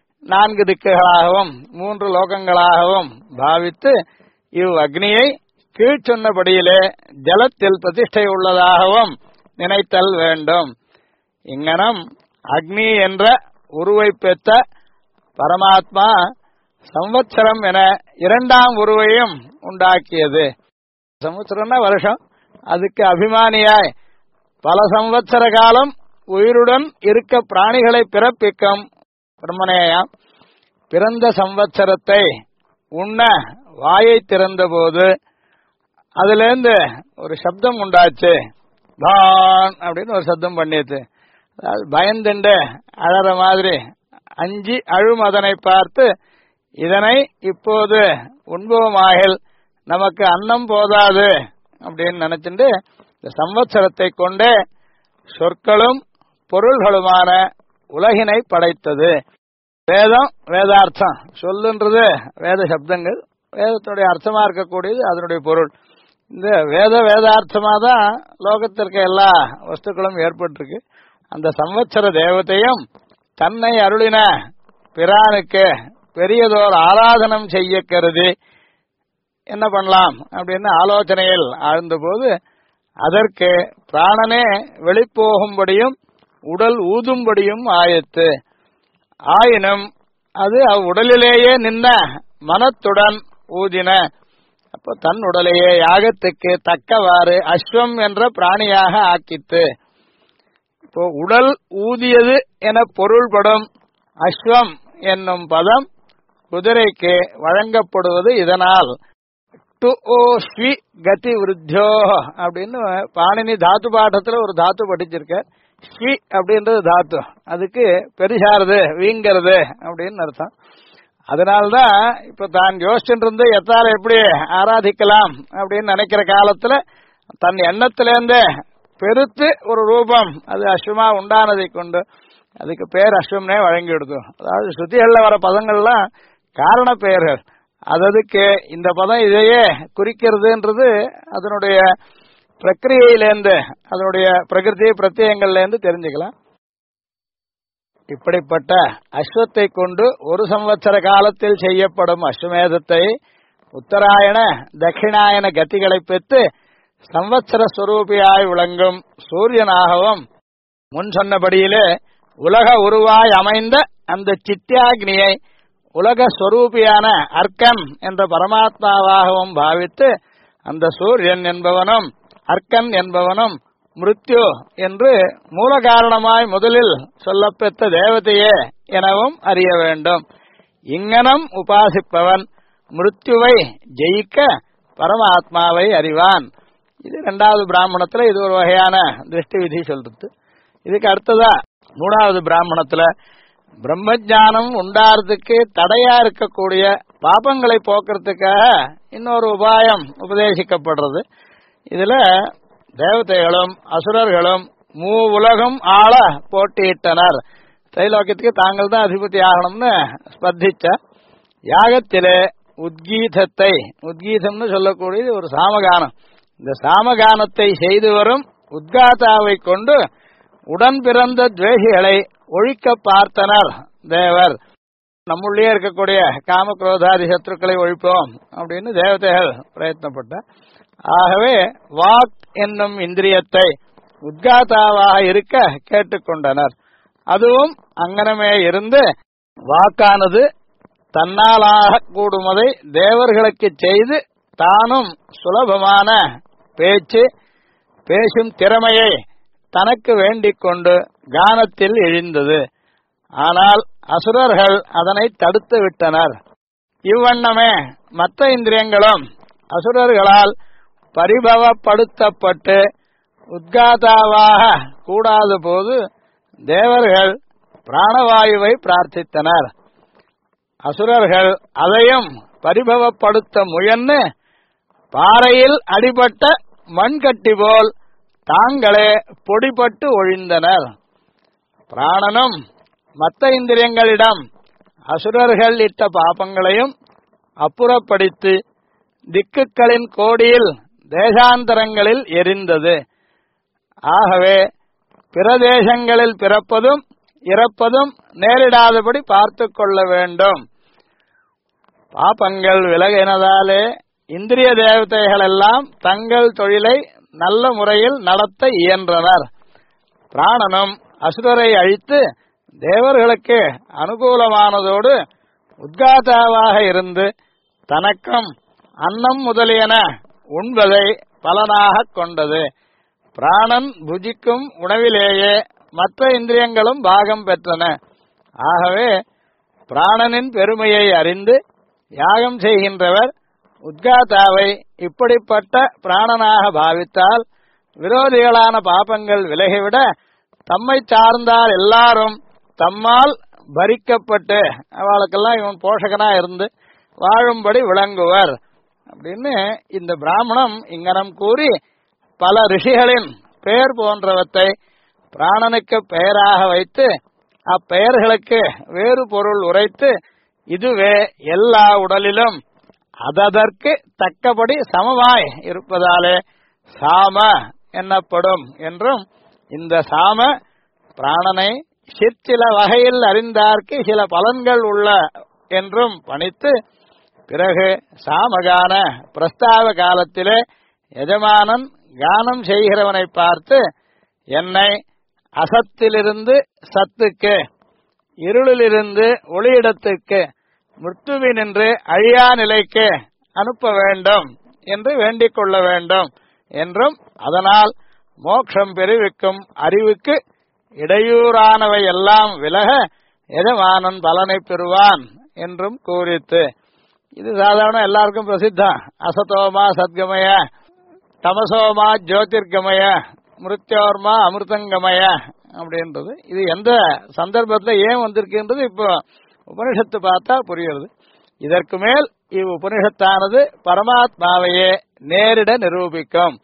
4 திக்குகளாகவும் 3 லோகங்களாகவும் பாவித்து இவ் அக்னியை கீழ் சொன்னபடியிலே ஜலத்தில் பிரதிஷ்டை உள்ளதாகவும் நினைத்தல் வேண்டும். இங்கனம் அக்னி என்ற உருவை பெற்ற பரமாத்மா சம்வத்சரம் என 2ஆம் உருவையும் உண்டாக்கியது. சம்வத்சரம்னா வருஷம், அதுக்கு அபிமானியாய் பல சம்வத்சர காலம் உயிருடன் இருக்க பிராணிகளை பிறப்பிக்கும் பிரம்மனேயாம். பிறந்த சம்வத்சரத்தை உண்ண வாயை திறந்த போது அதுல இருந்து ஒரு சப்தம் உண்டாச்சு. தான் அப்படின்னு ஒரு சப்தம் பண்ணியது. அதாவது பயந்துண்டு அழற மாதிரி அஞ்சி அழும் அதனை பார்த்து இதனை இப்போது உண்போமாகில் நமக்கு அன்னம் போதாது அப்படின்னு நினைச்சுட்டு இந்த சம்வத்சரத்தை கொண்டே சொற்களும் பொருள்களுமான உலகினை படைத்தது. வேதம் வேதார்த்தம் சொல்லுன்றது வேத சப்தங்கள், வேதத்துடைய அர்த்தமா இருக்கக்கூடியது அதனுடைய பொருள். இந்த வேதார்த்தமா தான் லோகத்திற்கு எல்லா வஸ்துக்களும் ஏற்பட்டிருக்கு. அந்த சம்வத்சர தேவத்தையும் தன்னை அருளின பிரானுக்கு பெரியதோர் ஆராதனம் செய்ய கருதி என்ன பண்ணலாம் அப்படின்னு ஆலோசனையில் ஆழ்ந்தபோது அதற்கு பிராணனே வெளிப்போகும்படியும் உடல் ஊதும்படியும் ஆயிற்று. ஆயினும் அது அவ்வுடலிலேயே நின்ன மனத்துடன் ஊதின. அப்போ தன் உடலையே யாகத்துக்கு தக்கவாறு அஸ்வம் என்ற பிராணியாக ஆக்கித்து. இப்போ உடல் ஊதியது என பொருள்படும் அஸ்வம் என்னும் பதம் குதிரைக்கு வழங்கப்படுவது இதனால். டு ஓ ஸ்வி கதி விருத்தியோ அப்படின்னு பாணினி தாத்து பாட்டத்துல ஒரு தாத்து படிச்சிருக்க. ஸ்வி அப்படின்றது தாத்து, அதுக்கு பெருசாருது வீங்கிறது அப்படின்னு அர்த்தம். அதனால்தான் இப்ப தான் யோசிச்சுட்டு இருந்து எத்தால எப்படி ஆராதிக்கலாம் அப்படின்னு நினைக்கிற காலத்துல தன் எண்ணத்திலேருந்தே பெருத்து ஒரு ரூபம் அது அஸ்வமா உண்டானதை கொண்டு அதுக்கு பேர் அஸ்வம்னே வழங்கிவிடுது. அதாவது ஸ்ருதிகள்ல வர பதங்கள்லாம் காரண பெயர்கள், அதுக்கு இந்த பதம் இதையே குறிக்கிறதுன்றது அதனுடைய பிரக்கிரியையிலேருந்து அதனுடைய பிரகிருதி பிரத்யங்கள்லேருந்து தெரிஞ்சுக்கலாம். இப்படிப்பட்ட அஸ்வத்தை கொண்டு ஒரு சம்வத்சர காலத்தில் செய்யப்படும் அஸ்வமேதத்தை உத்தராயண தட்சிணாயன கதிகளை பெற்று சம்வத்சர ஸ்வரூபியாய் விளங்கும் சூரியனாகவும் முன் சொன்னபடியிலே உலக உருவாய் அமைந்த அந்த சித்தியாக்னியை உலக ஸ்வரூபியான அர்க்கன் என்ற பரமாத்மாவாகவும் பாவித்து அந்த சூரியன் என்பவனும் அர்க்கன் என்பவனும் மிருத்யு என்று மூல காரணமாய் முதலில் சொல்லப்பெற்ற தேவதையே எனவும் அறிய வேண்டும். இங்கனம் உபாசிப்பவன் மிருத்யுவை ஜெயிக்க பரமாத்மாவை அறிவான். இது இரண்டாவது பிராமணத்துல இது ஒரு வகையான திருஷ்டி விதி சொல்றது. இதுக்கு அடுத்ததா மூணாவது பிராமணத்துல பிரம்மஜானம் உண்டாறதுக்கு தடையா இருக்கக்கூடிய பாபங்களை போக்குறதுக்காக இன்னொரு உபாயம் உபதேசிக்கப்படுறது. இதுல தேவதைகளும் அசுரர்களும் மூ உலகம் ஆள போட்டியிட்டனர். தைலோக்கியத்துக்கு தாங்கள் தான் அதிபதி ஆகணும்னு ஸ்பர்திச்ச யாகத்திலே உத்கீதத்தை, உத்கீதம்னு சொல்லக்கூடியது ஒரு சாமகானம், இந்த சாமகானத்தை செய்து வரும் உத்காதாவை கொண்டு உடன் பிறந்த துவேஷிகளை ஒழிக்க பார்த்தனர் தேவர். நம்முள்ளே இருக்கக்கூடிய காமக்ரோதாதி சத்ருக்களை ஒழிப்போம் அப்படின்னு தேவதைகள் பிரயத்னப்பட்ட. ஆகவே வாக் என்னும் இந்திரியத்தை உத்காதாவாக இருக்க கேட்டுக்கொண்டனர். அதுவும் அங்கனமே இருந்து வாக்கானது தன்னாலாக கூடுமதை தேவர்களுக்கு செய்து தானும் சுலபமான பேசும் திறமையை தனக்கு வேண்டிக் கொண்டு கானத்தில் எழுந்தது. ஆனால் அசுரர்கள் அதனை தடுத்து விட்டனர். இவ்வண்ணமே மற்ற இந்திரியங்களும் அசுரர்களால் பரிபவப்படுத்தப்பட்டு உத்காதாவாக கூடாத போது தேவர்கள் பிராணவாயுவை பிரார்த்தித்தனர். அசுரர்கள் அதையும் பரிபவப்படுத்த முயன்று பாறையில் அடிபட்ட மண்கட்டி போல் தாங்களே பொடிபட்டு ஒழிந்தனர். பிராணனும் மற்ற இந்திரியங்களிடம் அசுரர்கள் இட்ட பாபங்களையும் அப்புறப்படுத்தி திக்குகளின் கோடியில் தேசாந்தரங்களில் எரிந்தது. ஆகவே பிரதேசங்களில் பிறப்பதும் இறப்பதும் நேரிடாதபடி பார்த்து கொள்ள வேண்டும். பாபங்கள் விலகினதாலே இந்திரிய தேவதைகள் எல்லாம் தங்கள் தொழிலை நல்ல முறையில் நடத்த இயன்றனர். பிராணனும் அசுரரை அழித்து தேவர்களுக்கு அனுகூலமானதோடு உத்காதாவாக இருந்து தனக்கும் அன்னம் முதலியன உண்பதை பலனாக கொண்டது. பிராணன் புஜிக்கும் உணவிலேயே மற்ற இந்திரியங்களும் பாகம் பெற்றன. ஆகவே பிராணனின் பெருமையை அறிந்து யாகம் செய்கின்றவர் உத்காதாவை இப்படிப்பட்ட பிராணனாக பாவித்தால் விரோதிகளான பாபங்கள் விலகிவிட தம்மை சார்ந்தால் எல்லாரும் தம்மால் பரிக்கப்பட்டு அவளுக்கெல்லாம் இவன் போஷகனா இருந்து வாழும்படி விளங்குவர் அப்படின்னு இந்த பிராமணம் இங்கனம் கூறி பல ரிஷிகளின் பெயர் போன்றவற்றை பிராணனுக்கு பெயராக வைத்து அப்பெயர்களுக்கு வேறு பொருள் உரைத்து இதுவே எல்லா உடலிலும் அதற்கு தக்கபடி சமமாய் இருப்பதாலே சாம என்னப்படும் என்றும் இந்த சாம பிராணனை சிற்சில வகையில் அறிந்தார்க்கு சில பலன்கள் உள்ள என்றும் பணித்து பிறகு சாமகான பிரஸ்தாவ காலத்திலே எஜமானன் கானம் செய்கிறவனை பார்த்து என்னை அசத்திலிருந்து சத்துக்கு, இருளிலிருந்து ஒளியிடத்துக்கு, மிருத்துவினின்று அழியா நிலைக்கு அனுப்ப வேண்டும் என்று வேண்டிக் கொள்ள வேண்டும் என்றும் அதனால் மோட்சம் பெறுவிக்கும் அறிவுக்கு இடையூறானவை எல்லாம் விலக எஜமானன் பலனை பெறுவான் என்றும் கூறித்து. இது சாதாரண எல்லாருக்கும் பிரசித்தம். அசதோமா சத்கமய, தமசோமா ஜோதிர்கமய, மிருத்யோர்மா அமிர்தங்கமய அப்படின்றது. இது எந்த சந்தர்ப்பத்தில் ஏன் வந்திருக்குன்றது இப்போ உபனிஷத்து பார்த்தா புரியுறது. இதற்கு மேல் இவ் உபனிஷத்தானது பரமாத்மாவையே நேரிட நிரூபிக்கும்.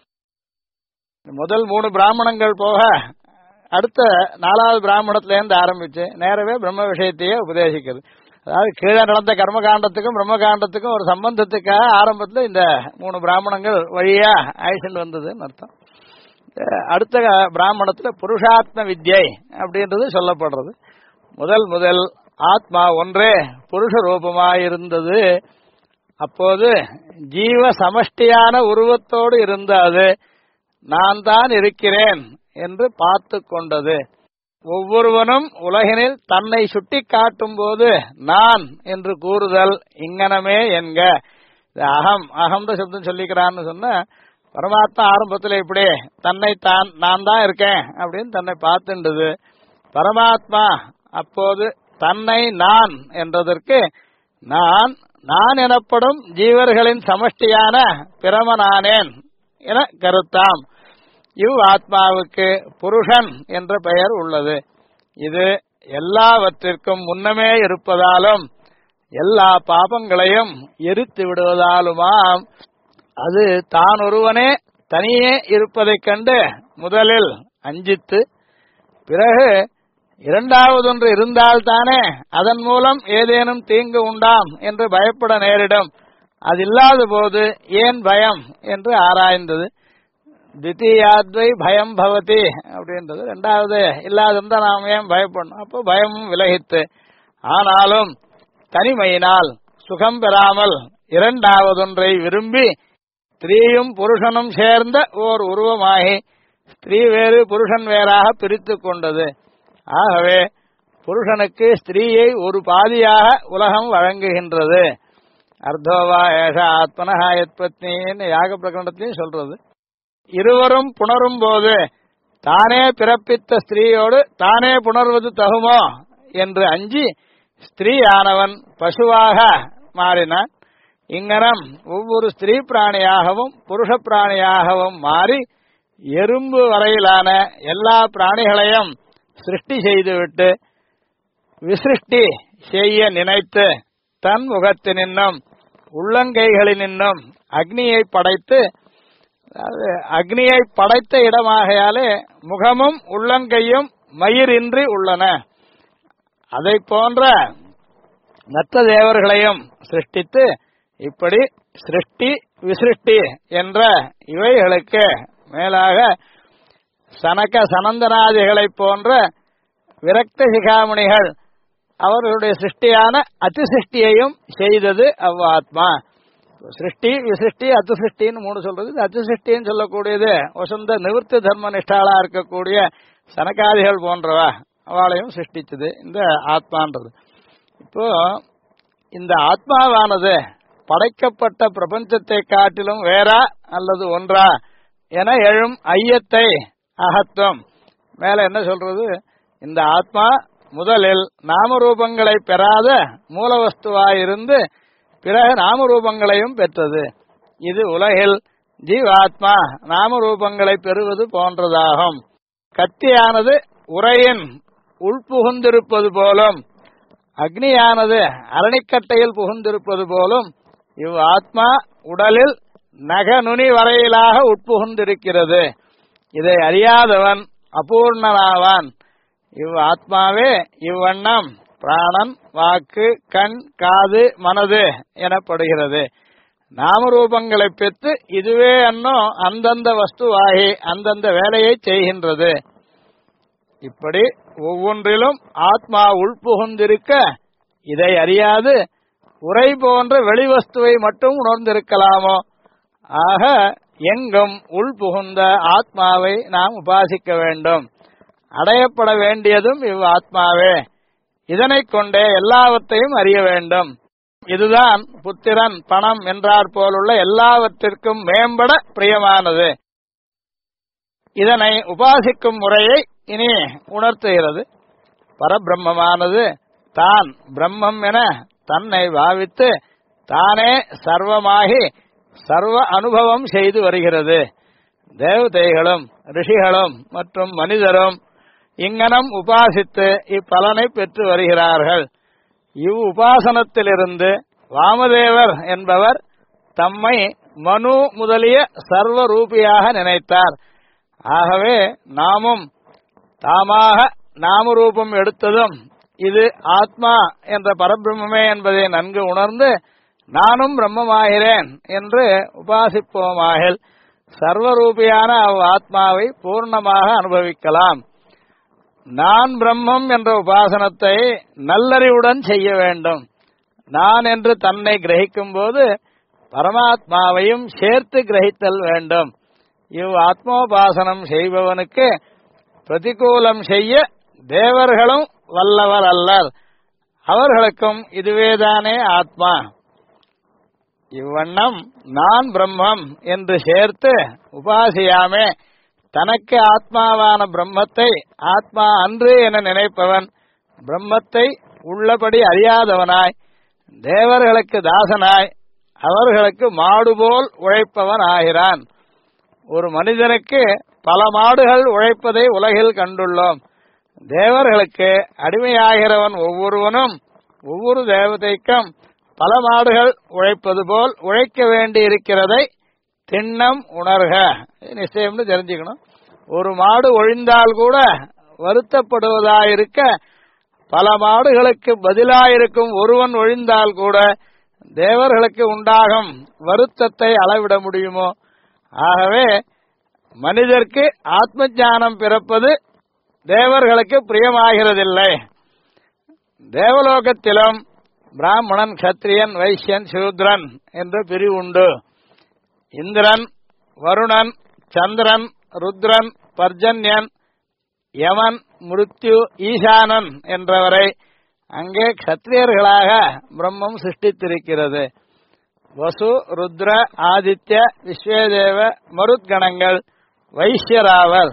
முதல் 3 பிராமணங்கள் போக அடுத்த 4வது பிராமணத்திலேருந்து ஆரம்பிச்சு நேரவே பிரம்ம விஷயத்தையே உபதேசிக்கிறது. அதாவது கீழே நடந்த கர்மகாண்டத்துக்கும் பிரம்மகாண்டத்துக்கும் ஒரு சம்பந்தத்துக்காக ஆரம்பத்தில் இந்த 3 பிராமணங்கள் வழியா ஆயிஷன் வந்ததுன்னு அர்த்தம். அடுத்த பிராமணத்துல புருஷாத்ம வித்யை அப்படின்றது சொல்லப்படுறது. முதல் ஆத்மா ஒன்றே புருஷ ரூபமாயிருந்தது. அப்போது ஜீவ சமஷ்டியான உருவத்தோடு இருந்த அது நான் தான் இருக்கிறேன் என்று பார்த்து கொண்டது. ஒவ்வொருவனும் உலகினில் தன்னை சுட்டி காட்டும் போது நான் என்று கூறுதல் இங்கனமே என்க. அகம் சப்தம் சொல்லிக்கிறான்னு சொன்ன பரமாத்மா ஆரம்பத்தில் இப்படி தன்னை நான் தான் இருக்கேன் அப்படின்னு தன்னை பார்த்துண்டது. பரமாத்மா அப்போது தன்னை நான் என்றதற்கு நான் எனப்படும் ஜீவர்களின் சமஷ்டியான பிரமனானேன் என கருத்தாம். இவ் ஆத்மாவுக்கு புருஷன் என்ற பெயர் உள்ளது. இது எல்லாவற்றிற்கும் முன்னமே இருப்பதாலும் எல்லா பாபங்களையும் எரித்து விடுவதாலுமாம். அது தான் ஒருவனே தனியே இருப்பதைக் கண்டு முதலில் அஞ்சித்து, பிறகு இரண்டாவதொன்று இருந்தால்தானே அதன் மூலம் ஏதேனும் தீங்கு உண்டாம் என்று பயப்பட நேரிடும். அது இல்லாத போது ஏன் பயம் என்று ஆராய்ந்தது. தித்தியாத்வை பயம் பவதி அப்படின்றது. ரெண்டாவது இல்லாதிருந்தா நாம் ஏன் பயப்படணும்? அப்போ பயமும் விலகித்து. ஆனாலும் தனிமையினால் சுகம் பெறாமல் இரண்டாவதொன்றை விரும்பி ஸ்திரீயும் புருஷனும் சேர்ந்த ஓர் உருவமாகி ஸ்திரீ வேறு புருஷன் வேறாக பிரித்து கொண்டது. ஆகவே புருஷனுக்கு ஸ்திரீயை ஒரு பாதியாக உலகம் வழங்குகின்றது. அர்த்தோவா ஏஷ ஆத்மனஹா யத்பத்னின்னு யாக பிரகடனத்தையும் சொல்றது. இருவரும் புணரும் போது தானே பிறப்பித்த ஸ்திரீயோடு தானே புணர்வது தகுமோ என்று அஞ்சி ஸ்திரீயானவன் பசுவாக மாறினான். இங்கனம் ஒவ்வொரு ஸ்திரீ பிராணியாகவும் புருஷ பிராணியாகவும் மாறி எறும்பு வரையிலான எல்லா பிராணிகளையும் சிருஷ்டி செய்துவிட்டு விசிருஷ்டி செய்ய நினைத்து தன் முகத்தினின்னும் உள்ளங்கைகளினின்னும் அக்னியை படைத்து, அக்னியை படைத்த இடமாகையாலே முகமும் உள்ளங்கையும் மயிரின்றி உள்ளன. அதை போன்ற மற்ற தேவர்களையும் சிருஷ்டித்து இப்படி சிருஷ்டி விசிருஷ்டி என்ற இவைகளுக்கு மேலாக சனக சனந்தனாதிகளைப் போன்ற விரக்த சிகாமணிகள் அவர்களுடைய சிருஷ்டியான அதிசிருஷ்டியையும் செய்தது அவ்வாத்மா. சிருஷ்டி விசிருஷ்டி அதிசிருஷ்டின்னு 3 சொல்றது. அதிசிருஷ்டின்னு சொல்லக்கூடியது வசந்த நிவர்த்தி தர்ம நிஷ்டாளா இருக்கக்கூடிய சனகாதிகள் போன்றவா அவளையும் சிருஷ்டிச்சது இந்த ஆத்மான்றது. இப்போ இந்த ஆத்மாவானது படைக்கப்பட்ட பிரபஞ்சத்தை காட்டிலும் வேறா அல்லது ஒன்றா என எழும் ஐயத்தை அகத்துவம். மேல என்ன சொல்றது? இந்த ஆத்மா முதலில் நாமரூபங்களை பெறாத மூலவஸ்துவாயிருந்து பிறகு நாமரூபங்களையும் பெற்றது. இது உலகில் ஜீவாத்மா நாமரூபங்களை பெறுவது போன்றதாகும். கத்தியானது உரையின் உள்புகுந்திருப்பது போலும் அக்னியானது அரணிக்கட்டையில் புகுந்திருப்பது போலும் இவ் ஆத்மா உடலில் நகநுனி வரையிலாக உட்புகுந்திருக்கிறது. இதை அறியாதவன் அபூர்ணனாவான். இவ் ஆத்மாவே இவ்வண்ணம் பிராணன், வாக்கு, கண், காது, மனது எனப்படுகிறது. நாமரூபங்களை பெற்று இதுவே அன்னும் அந்தந்த வஸ்துவாகி அந்தந்த வேலையை செய்கின்றது. இப்படி ஒவ்வொன்றிலும் ஆத்மா உள்புகுந்திருக்க இதை அறியாது உரை போன்ற வெளிவஸ்துவை மட்டும் உணர்ந்திருக்கலாமோ? ஆக எங்கும் உள்புகுந்த ஆத்மாவை நாம் உபாசிக்க வேண்டும். அடையப்பட வேண்டியதும் இவ் ஆத்மாவே. இதனைக் கொண்டே எல்லாவற்றையும் அறிய வேண்டும். இதுதான் புத்திரன் பணம் என்றாற் போலுள்ள எல்லாவற்றிற்கும் மேம்பட பிரியமானது. இதனை உபாசிக்கும் முறையை இனி உணர்த்துகிறது. பரபிரம்மமானது தான் பிரம்மம் என தன்னை பாவித்து தானே சர்வமாகி சர்வ அனுபவம் செய்து வருகிறது. தேவதைகளும் ரிஷிகளும் மற்றும் மனிதரும் இங்கனம் உபாசித்து இப்பலனை பெற்று வருகிறார்கள். இவ் உபாசனத்திலிருந்து வாமதேவர் என்பவர் தம்மை மனு முதலிய சர்வ ரூபியாக நினைத்தார். ஆகவே நாமும் தாமாக நாமரூபம் எடுத்ததும் இது ஆத்மா என்ற பரபிரம்மே என்பதை நன்கு உணர்ந்து நானும் பிரம்மமாகிறேன் என்று உபாசிப்போமாகில் சர்வரூபியான அவ் ஆத்மாவை பூர்ணமாக அனுபவிக்கலாம். நான் பிரம்மம் என்ற உபாசனத்தை நல்லறிவுடன் செய்ய வேண்டும். நான் என்று தன்னை கிரகிக்கும் போது பரமாத்மாவையும் சேர்த்து கிரகித்தல் வேண்டும். இவ் ஆத்மோபாசனம் செய்பவனுக்கு பிரதிகூலம் செய்ய தேவர்களும் வல்லவர் அல்லர். அவர்களுக்கும் இதுவேதானே ஆத்மா. இவ்வண்ணம் நான் பிரம்மம் என்று சேர்த்து உபாசியாமே தனக்கு ஆத்மாவான பிரம்மத்தை ஆத்மா அன்று என நினைப்பவன் பிரம்மத்தை உள்ளபடி அறியாதவனாய் தேவர்களுக்கு தாசனாய் அவர்களுக்கு மாடுபோல் உழைப்பவன் ஆகிறான். ஒரு மனிதனுக்கு பல மாடுகள் உழைப்பதை உலகில் கண்டுள்ளோம். தேவர்களுக்கு அடிமையாகிறவன் ஒவ்வொருவனும் ஒவ்வொரு தேவதைக்கும் பல மாடுகள் உழைப்பது போல் உழைக்க வேண்டி இருக்கிறதை திண்ணம் உணர்க. நிச்சயம்னு தெரிஞ்சுக்கணும். ஒரு மாடு ஒழிந்தால் கூட வருத்தப்படுவதாயிருக்க பல மாடுகளுக்கு பதிலாயிருக்கும் ஒருவன் ஒழிந்தால் கூட தேவர்களுக்கு உண்டாகும் வருத்தத்தை அளவிட முடியுமோ? ஆகவே மனிதர்க்கு ஆத்ம ஞானம் பிறப்பது தேவர்களுக்கு பிரியமாகிறதில்லை. தேவலோகத்திலும் பிராமணன், கத்திரியன், வைசியன், சூத்ரன் என்ற பிரிவு உண்டு. இந்திரன், வருணன், சந்திரன், ருத்ரன், பர்ஜன்யன், யமன், மிருத்யு, ஈசானன் என்றவரை அங்கே கத்திரியர்களாக பிரம்மம் சிருஷ்டித்திருக்கிறது. வசு, ருத்ர, ஆதித்ய, விஸ்வேதேவ, மருத்கணங்கள் வைசியராவர்.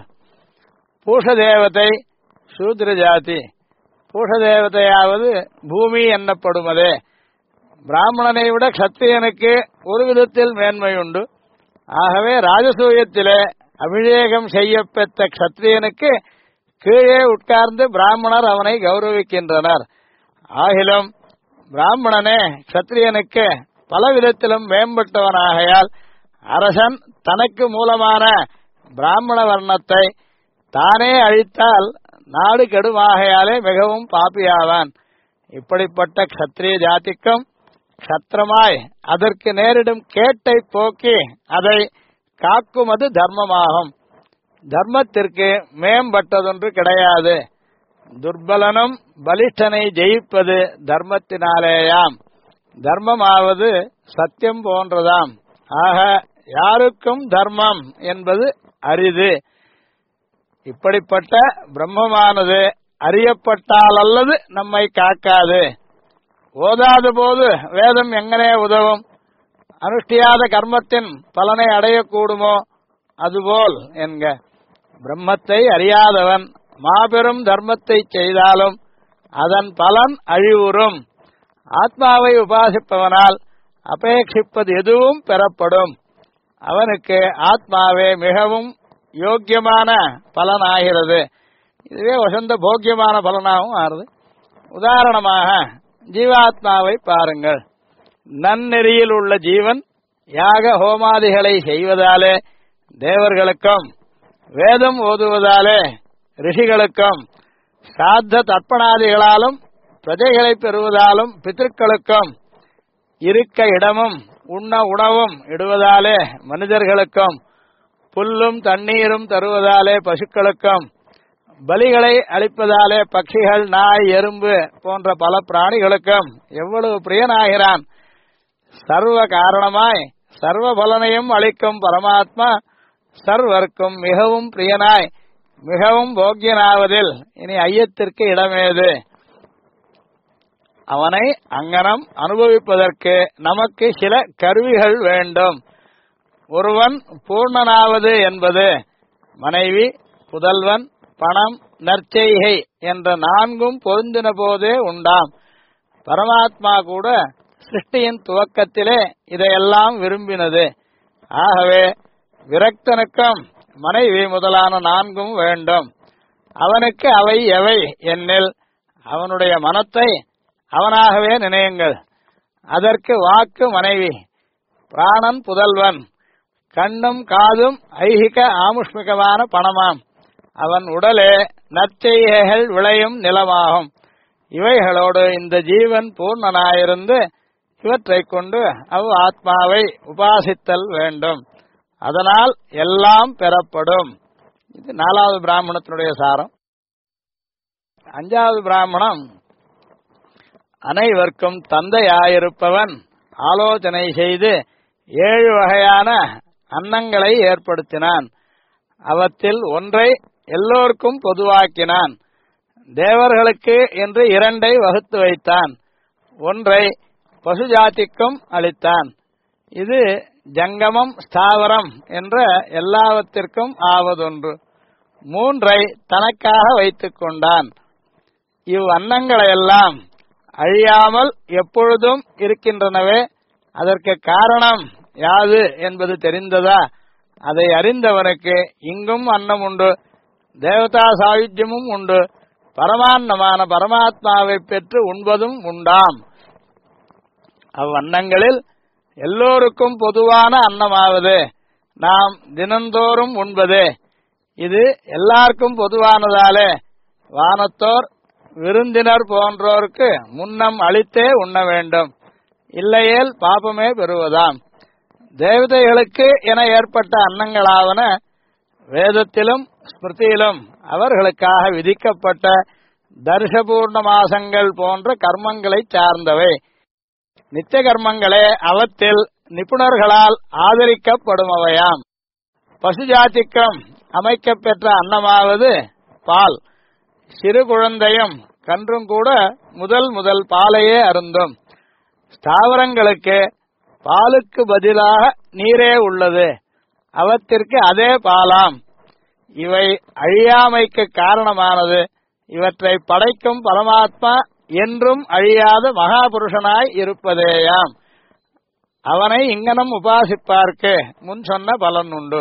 பூஷதேவதை சூத்ர ஜாதி. பூஷதேவதையாவது பூமி என்னப்படுமதே. பிராமணனை விட கத்திரியனுக்கு ஒரு விதத்தில் மேன்மையுண்டு. ஆகவே ராஜசூயத்திலே அபிஷேகம் செய்யப்பெற்ற கத்திரியனுக்கு கீழே உட்கார்ந்து பிராமணர் அவனை கௌரவிக்கின்றனர். ஆகிலும் பிராமணனே கத்திரியனுக்கு பல விதத்திலும் மேம்பட்டவனாகையால் அரசன் தனக்கு மூலமான பிராமண வர்ணத்தை தானே அழித்தால் நாடு கெடுமாகையாலே மிகவும் பாப்பியாவான். இப்படிப்பட்ட கத்திரிய ஜாதிக்கும் சத்திரமாய் அதற்கு நேரிடும் கேட்டை போக்கி அதை காக்குமது தர்மமாகும். தர்மத்திற்கு மேம்பட்டதொன்று கிடையாது. துர்பலனும் பலிஷ்டனை ஜெயிப்பது தர்மத்தினாலேயாம். தர்மமாவது சத்தியம் போன்றதாம். ஆக யாருக்கும் தர்மம் என்பது அரிது. இப்படிப்பட்ட பிரம்மமானது அறியப்பட்டால் அல்லது நம்மை காக்காது. ஓதாத போது வேதம் எங்கனே உதவும்? அனுஷ்டியாத கர்மத்தின் பலனை அடையக்கூடுமோ? அதுபோல் என்க. பிரம்மத்தை அறியாதவன் மாபெரும் தர்மத்தை செய்தாலும் அதன் பலன் அழிவுறும். ஆத்மாவை உபாசிப்பவனால் அபேட்சிப்பது எதுவும் பெறப்படும். அவனுக்கு ஆத்மாவே மிகவும் யோக்கியமான பலனாகிறது. இதுவே வசந்த போக்கியமான பலனாகவும் ஆறுது. உதாரணமாக ஜீவாத்மாவை பாருங்கள். நன்னெறியில் உள்ள ஜீவன் யாக ஹோமாதிகளை செய்வதாலே தேவர்களுக்கும் வேதம் ஓதுவதாலே ரிஷிகளுக்கும் சாத்த தர்ப்பணாதிகளாலும் பிரஜைகளை பெறுவதாலும் பித்திருக்களுக்கும் இருக்க இடமும் உண்ண உணவும் இடுவதாலே மனிதர்களுக்கும் புல்லும் தண்ணீரும் தருவதாலே பசுக்களுக்கும் பலிகளை அளிப்பதாலே பட்சிகள், நாய், எறும்பு போன்ற பல பிராணிகளுக்கும் எவ்வளவு பிரியனாகிறான். சர்வ காரணமாய் சர்வ பலனையும் அளிக்கும் பரமாத்மா சர்வர்க்கும் மிகவும் பிரியனாய் மிகவும் போக்கியனாவதில் இனி ஐயத்திற்கு இடமேது. அவனை அங்கனம் அனுபவிப்பதற்கு நமக்கு சில கருவிகள் வேண்டும். ஒருவன் பூர்ணனாவது என்பது மனைவி, புதல்வன், பணம், நற்செய்கை என்ற நான்கும் பொருந்தின போதே உண்டாம். பரமாத்மா கூட சிருஷ்டியின் துவக்கத்திலே இதையெல்லாம் விரும்பினது. ஆகவே விரக்தனுக்கும் மனைவி முதலான 4 வேண்டும். அவனுக்கு அவை எவை என்னில் அவனுடைய மனத்தை அவனாகவே நினையுங்கள். அதற்கு வாக்கு மனைவி, பிராணன் புதல்வன், கண்ணும் காதும் ஐகிக ஆமுஷ்மிகமான பணமாம். அவன் உடலே நற்செய்கைகள் விளையும் நிலமாகும். இவைகளோடு இந்த ஜீவன் பூர்ணனாயிருந்து இவற்றை கொண்டு ஆத்மாவை உபாசித்தல் வேண்டும். அதனால் எல்லாம் பெறப்படும். இது 4வது பிராமணத்தினுடைய சாரம். 5வது பிராமணம், அனைவருக்கும் தந்தையாயிருப்பவன் ஆலோசனை செய்து 7 வகையான அன்னங்களை ஏற்படுத்தினான். அவற்றில் ஒன்றை எல்லோருக்கும் பொதுவாக்கினான். தேவர்களுக்கு என்று 2 வகுத்து வைத்தான். ஒன்றை பசுஜாதிக்கும் அளித்தான். இது ஜங்கமம் ஸ்தாவரம் என்ற எல்லாவற்றிற்கும் ஆவதொன்று. 3 தனக்காக வைத்துக் கொண்டான். இவ் அன்னங்களையெல்லாம் அழியாமல் எப்பொழுதும் இருக்கின்றனவே. அதற்கு காரணம் யாது என்பது தெரிந்ததா? அதை அறிந்தவனுக்கு இங்கும் அன்னம் உண்டு, தேவதா சாயுஜ்யமும் உண்டு, பரமான்னமான பரமாத்மாவை பெற்று உண்பதும் உண்டாம். அவ்வன்னங்களில் எல்லோருக்கும் பொதுவான அன்னமாவது நாம் தினந்தோறும் உண்பது. இது எல்லாருக்கும் பொதுவானதாலே வானத்தோர் விருந்தினர் போன்றோருக்கு முன்னம் அளித்தே உண்ண வேண்டும். இல்லையேல் பாபமே பெறுவதாம். தேவதைகளுக்கு என ஏற்பட்ட அன்னங்களாவன வேதத்திலும் ஸ்மிருதியிலும் அவர்களுக்காக விதிக்கப்பட்ட தர்ஷபூர்ண மாசங்கள் போன்ற கர்மங்களை சார்ந்தவை. நித்திய கர்மங்களே அவற்றில் நிபுணர்களால் ஆதரிக்கப்படுமவையாம். பசுஜாதிக்கம் அமைக்கப்பெற்ற அன்னமாவது பால். சிறு குழந்தையும் கன்றும் கூட முதல் பாலையே அருந்தும். ஸ்தாவரங்களுக்கு பாலுக்கு பதிலாக நீரே உள்ளது. அவற்றிற்கு அதே பாலாம். இவை அழியாமைக்கு காரணமானது. இவற்றை படைக்கும் பரமாத்மா என்றும் அழியாத மகாபுருஷனாய் இருப்பதேயாம். அவனை இங்கனம் உபாசிப்பார்க்கு முன் சொன்ன பலன் உண்டு.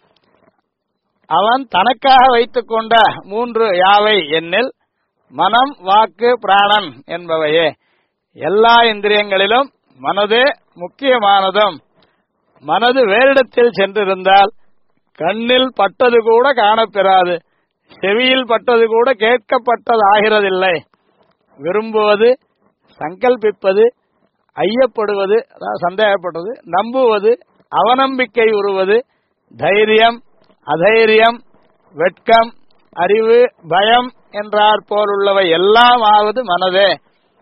அவன் தனக்காக வைத்துக் கொண்ட 3 யாவை என்னில் மனம், வாக்கு, பிராணன் என்பவையே. எல்லா இந்திரியங்களிலும் மனதே முக்கியமானதும், மனது வேறிடத்தில் சென்றிருந்தால் கண்ணில் பட்டது கூட காணப்பெறாது, செவியில் பட்டது கூட கேட்கப்பட்டதாகிறதில்லை. விரும்புவது, சங்கல்பிப்பது, ஐயப்படுவது, அதாவது சந்தேகப்படுவது, நம்புவது, அவநம்பிக்கை உறுவது, தைரியம், அதைரியம், வெட்கம், அறிவு, பயம் என்றார் போலுள்ளவை எல்லாம் ஆவது மனதே.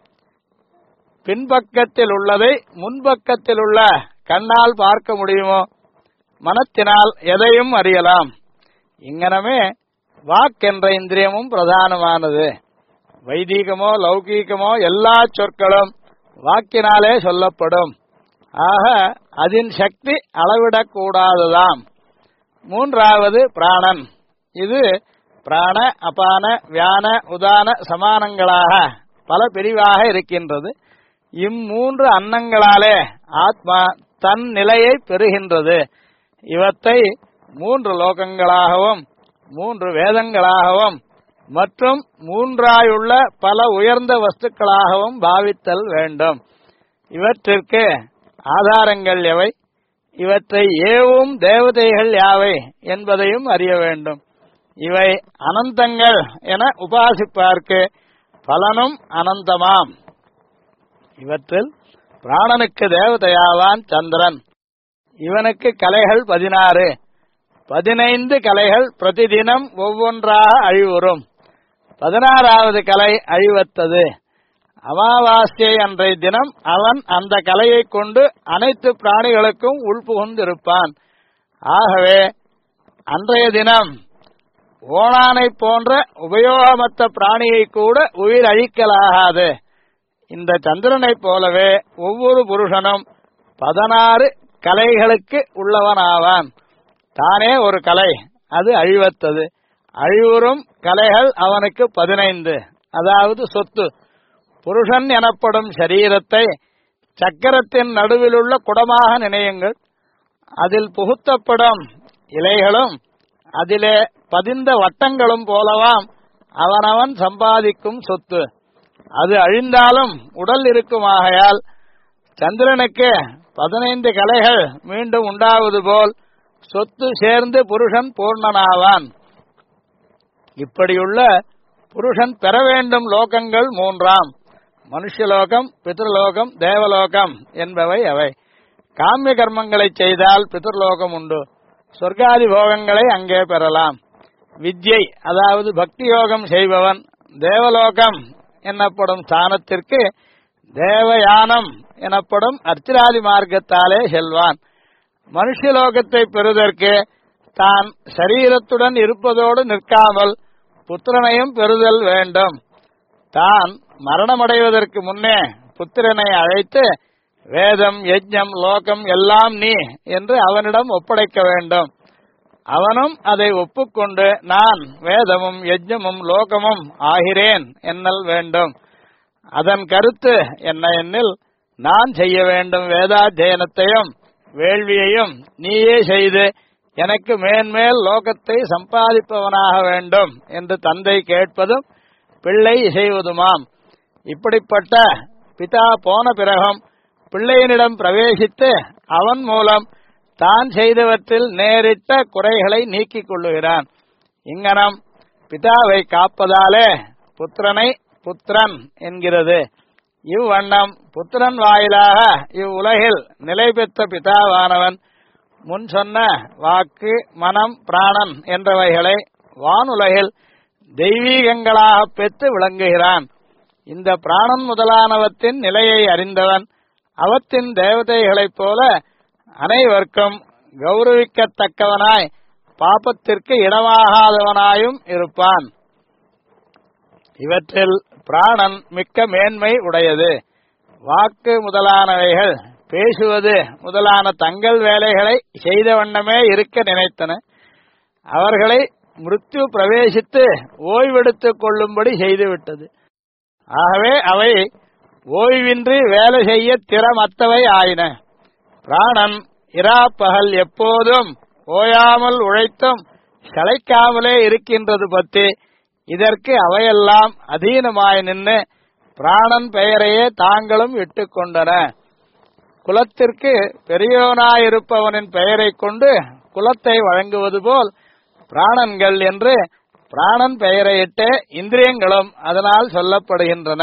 பின்பக்கத்தில் உள்ளதை முன்பக்கத்தில் உள்ள கண்ணால் பார்க்க முடியுமோ? மனத்தினால் எதையும் அறியலாம். இங்கனமே வாக்கென்ற இந்திரியமும் பிரதானமானது. வைதீகமோ லௌகீகமோ எல்லா சொற்களும் வாக்கினாலே சொல்லப்படும். ஆக அதன் சக்தி அளவிடக்கூடாததாம். 3வது பிராணன். இது பிராண, அபான, வியான, உதான சமானங்களாக பல பிரிவாக இருக்கின்றது. இம்3 அன்னங்களாலே ஆத்மா தன் நிலையை பெறுகின்றது. இவற்றை 3 லோகங்களாகவும் 3 வேதங்களாகவும் மற்றும் 3ஆயுள்ள பல உயர்ந்த வஸ்துக்களாகவும் பாவித்தல் வேண்டும். இவற்றிற்கு ஆதாரங்கள் எவை, இவற்றை ஏவும் தேவதைகள் யாவை என்பதையும் அறிய வேண்டும். இவை அனந்தங்கள் என உபாசிப்பார்க்கு பலனும் அனந்தமாம். இவற்றில் பிராணனுக்கு தேவதையாவான் சந்திரன். இவனுக்கு கலைகள் 16. 15 கலைகள் பிரதிதினம் ஒவ்வொன்றாக அழிவுறும். 16வது கலை அழிவத்தது. அமாவாஸ்யை அன்றைய தினம் அவன் அந்த கலையை கொண்டு அனைத்து பிராணிகளுக்கும் உள்புகுந்திருப்பான். ஆகவே அன்றைய தினம் ஓணானை போன்ற உபயோகமற்ற பிராணியை கூட உயிர் அழிக்கலாகாது. இந்த சந்திரனை போலவே ஒவ்வொரு புருஷனும் 16 கலைகளுக்கு உள்ளவனாவான். தானே ஒரு கலை, அது அழிவத்தது. அழிவுறும் கலைகள் அவனுக்கு 15, அதாவது சொத்து. புருஷன் எனப்படும் சரீரத்தை சக்கரத்தின் நடுவிலுள்ள குடமாக நினையுங்கள். அதில் புகுத்தப்படும் இலைகளும் அதிலே பதிந்த வட்டங்களும் போலவாம் அவனவன் சம்பாதிக்கும் சொத்து. அது அழிந்தாலும் உடல் இருக்குமாகையால் சந்திரனுக்கு 15 கலைகள் மீண்டும் உண்டாவது போல் சொத்து சேர்ந்து புருஷன் பூர்ணனாவான். இப்படியுள்ள புருஷன் பெற வேண்டும் லோகங்கள் 3ஆம். மனுஷலோகம், பித்ருலோகம், தேவலோகம் என்பவை அவை. காமிய கர்மங்களை செய்தால் பித்ருலோகம் உண்டு. சொர்க்காதி போகங்களை அங்கே பெறலாம். வித்யை அதாவது பக்தி யோகம் செய்பவன் தேவலோகம் எனப்படும் ஸ்தானத்திற்கு தேவயானம் எனப்படும் அர்ச்சிராதி மார்க்கத்தாலே செல்வான். மனுஷலோகத்தை பெறுவதற்கு தான் சரீரத்துடன் இருப்பதோடு நிற்காமல் புத்திரனையும் பெறுதல் வேண்டும். தான் மரணமடைவதற்கு முன்னே புத்திரனை அழைத்து வேதம், யஜ்ஞம், லோகம் எல்லாம் நீ என்று அவனிடம் ஒப்படைக்க வேண்டும். அவனும் அதை ஒப்புக்கொண்டு நான் வேதமும் யஜ்ஞமும் லோகமும் ஆகிறேன் என்னல் வேண்டும். அதன் கருத்து என்ன எனில், நான் செய்ய வேண்டும் வேதாத்தியனத்தையும் வேள்வியையும் நீயே செய்து எனக்கு மேன்மேல் லோகத்தை சம்பாதிப்பவனாக வேண்டும் என்று தந்தை கேட்பதும் பிள்ளை இசைவதுமாம். இப்படிப்பட்ட பிதா போன பிறகும் பிள்ளையினிடம் பிரவேசித்து அவன் மூலம் தான் செய்தவற்றில் நேரிட்ட குறைகளை நீக்கிக் கொள்ளுகிறான். இங்கனம் பிதாவை காப்பதாலே புத்திரனை புத்திரன் என்கிறது. இவ்வண்ணம் புத்திரன் வாயிலாக இவ்வுலகில் நிலை பெற்ற பிதாவானவன் முன் சொன்ன வாக்கு, மனம், பிராணன் என்றவைகளை வானுலகில் தெய்வீகங்களாக பெற்று விளங்குகிறான். இந்த பிராணன் முதலானவற்றின் நிலையை அறிந்தவன் அவற்றின் தேவதைகளைப் போல அனைவருக்கும் கௌரவிக்கத்தக்கவனாய் பாபத்திற்கு இடமாகாதவனாயும் இருப்பான். இவற்றில் பிராணன் மிக்க மேன்மை உடையது. வாக்கு முதலானவைகள் பேசுவது முதலான தங்கள் வேலைகளை செய்த வண்ணமே இருக்க நினைத்தன. அவர்களை மிருத்யு பிரவேசித்து ஓய்வெடுத்துக் கொள்ளும்படி செய்துவிட்டது. ஆகவே அவை ஓய்வின்றி வேலை செய்ய திறமற்றவை ஆயின. பிராணன் இராப்பகல் எப்போதும் ஓயாமல் உழைத்தும் சளைக்காமலே இருக்கின்றது பற்றி இதற்கு அவையெல்லாம் அதீனமாய் நின்று பிராணன் பெயரையே தாங்களும் இட்டுக் கொண்டன. குலத்திற்கு பெரியோனாயிருப்பவனின் பெயரை கொண்டு குலத்தை வழங்குவது போல் பிராணன்கள் என்று பிராணன் பெயரையிட்டே இந்திரியங்களும் அதனால் சொல்லப்படுகின்றன.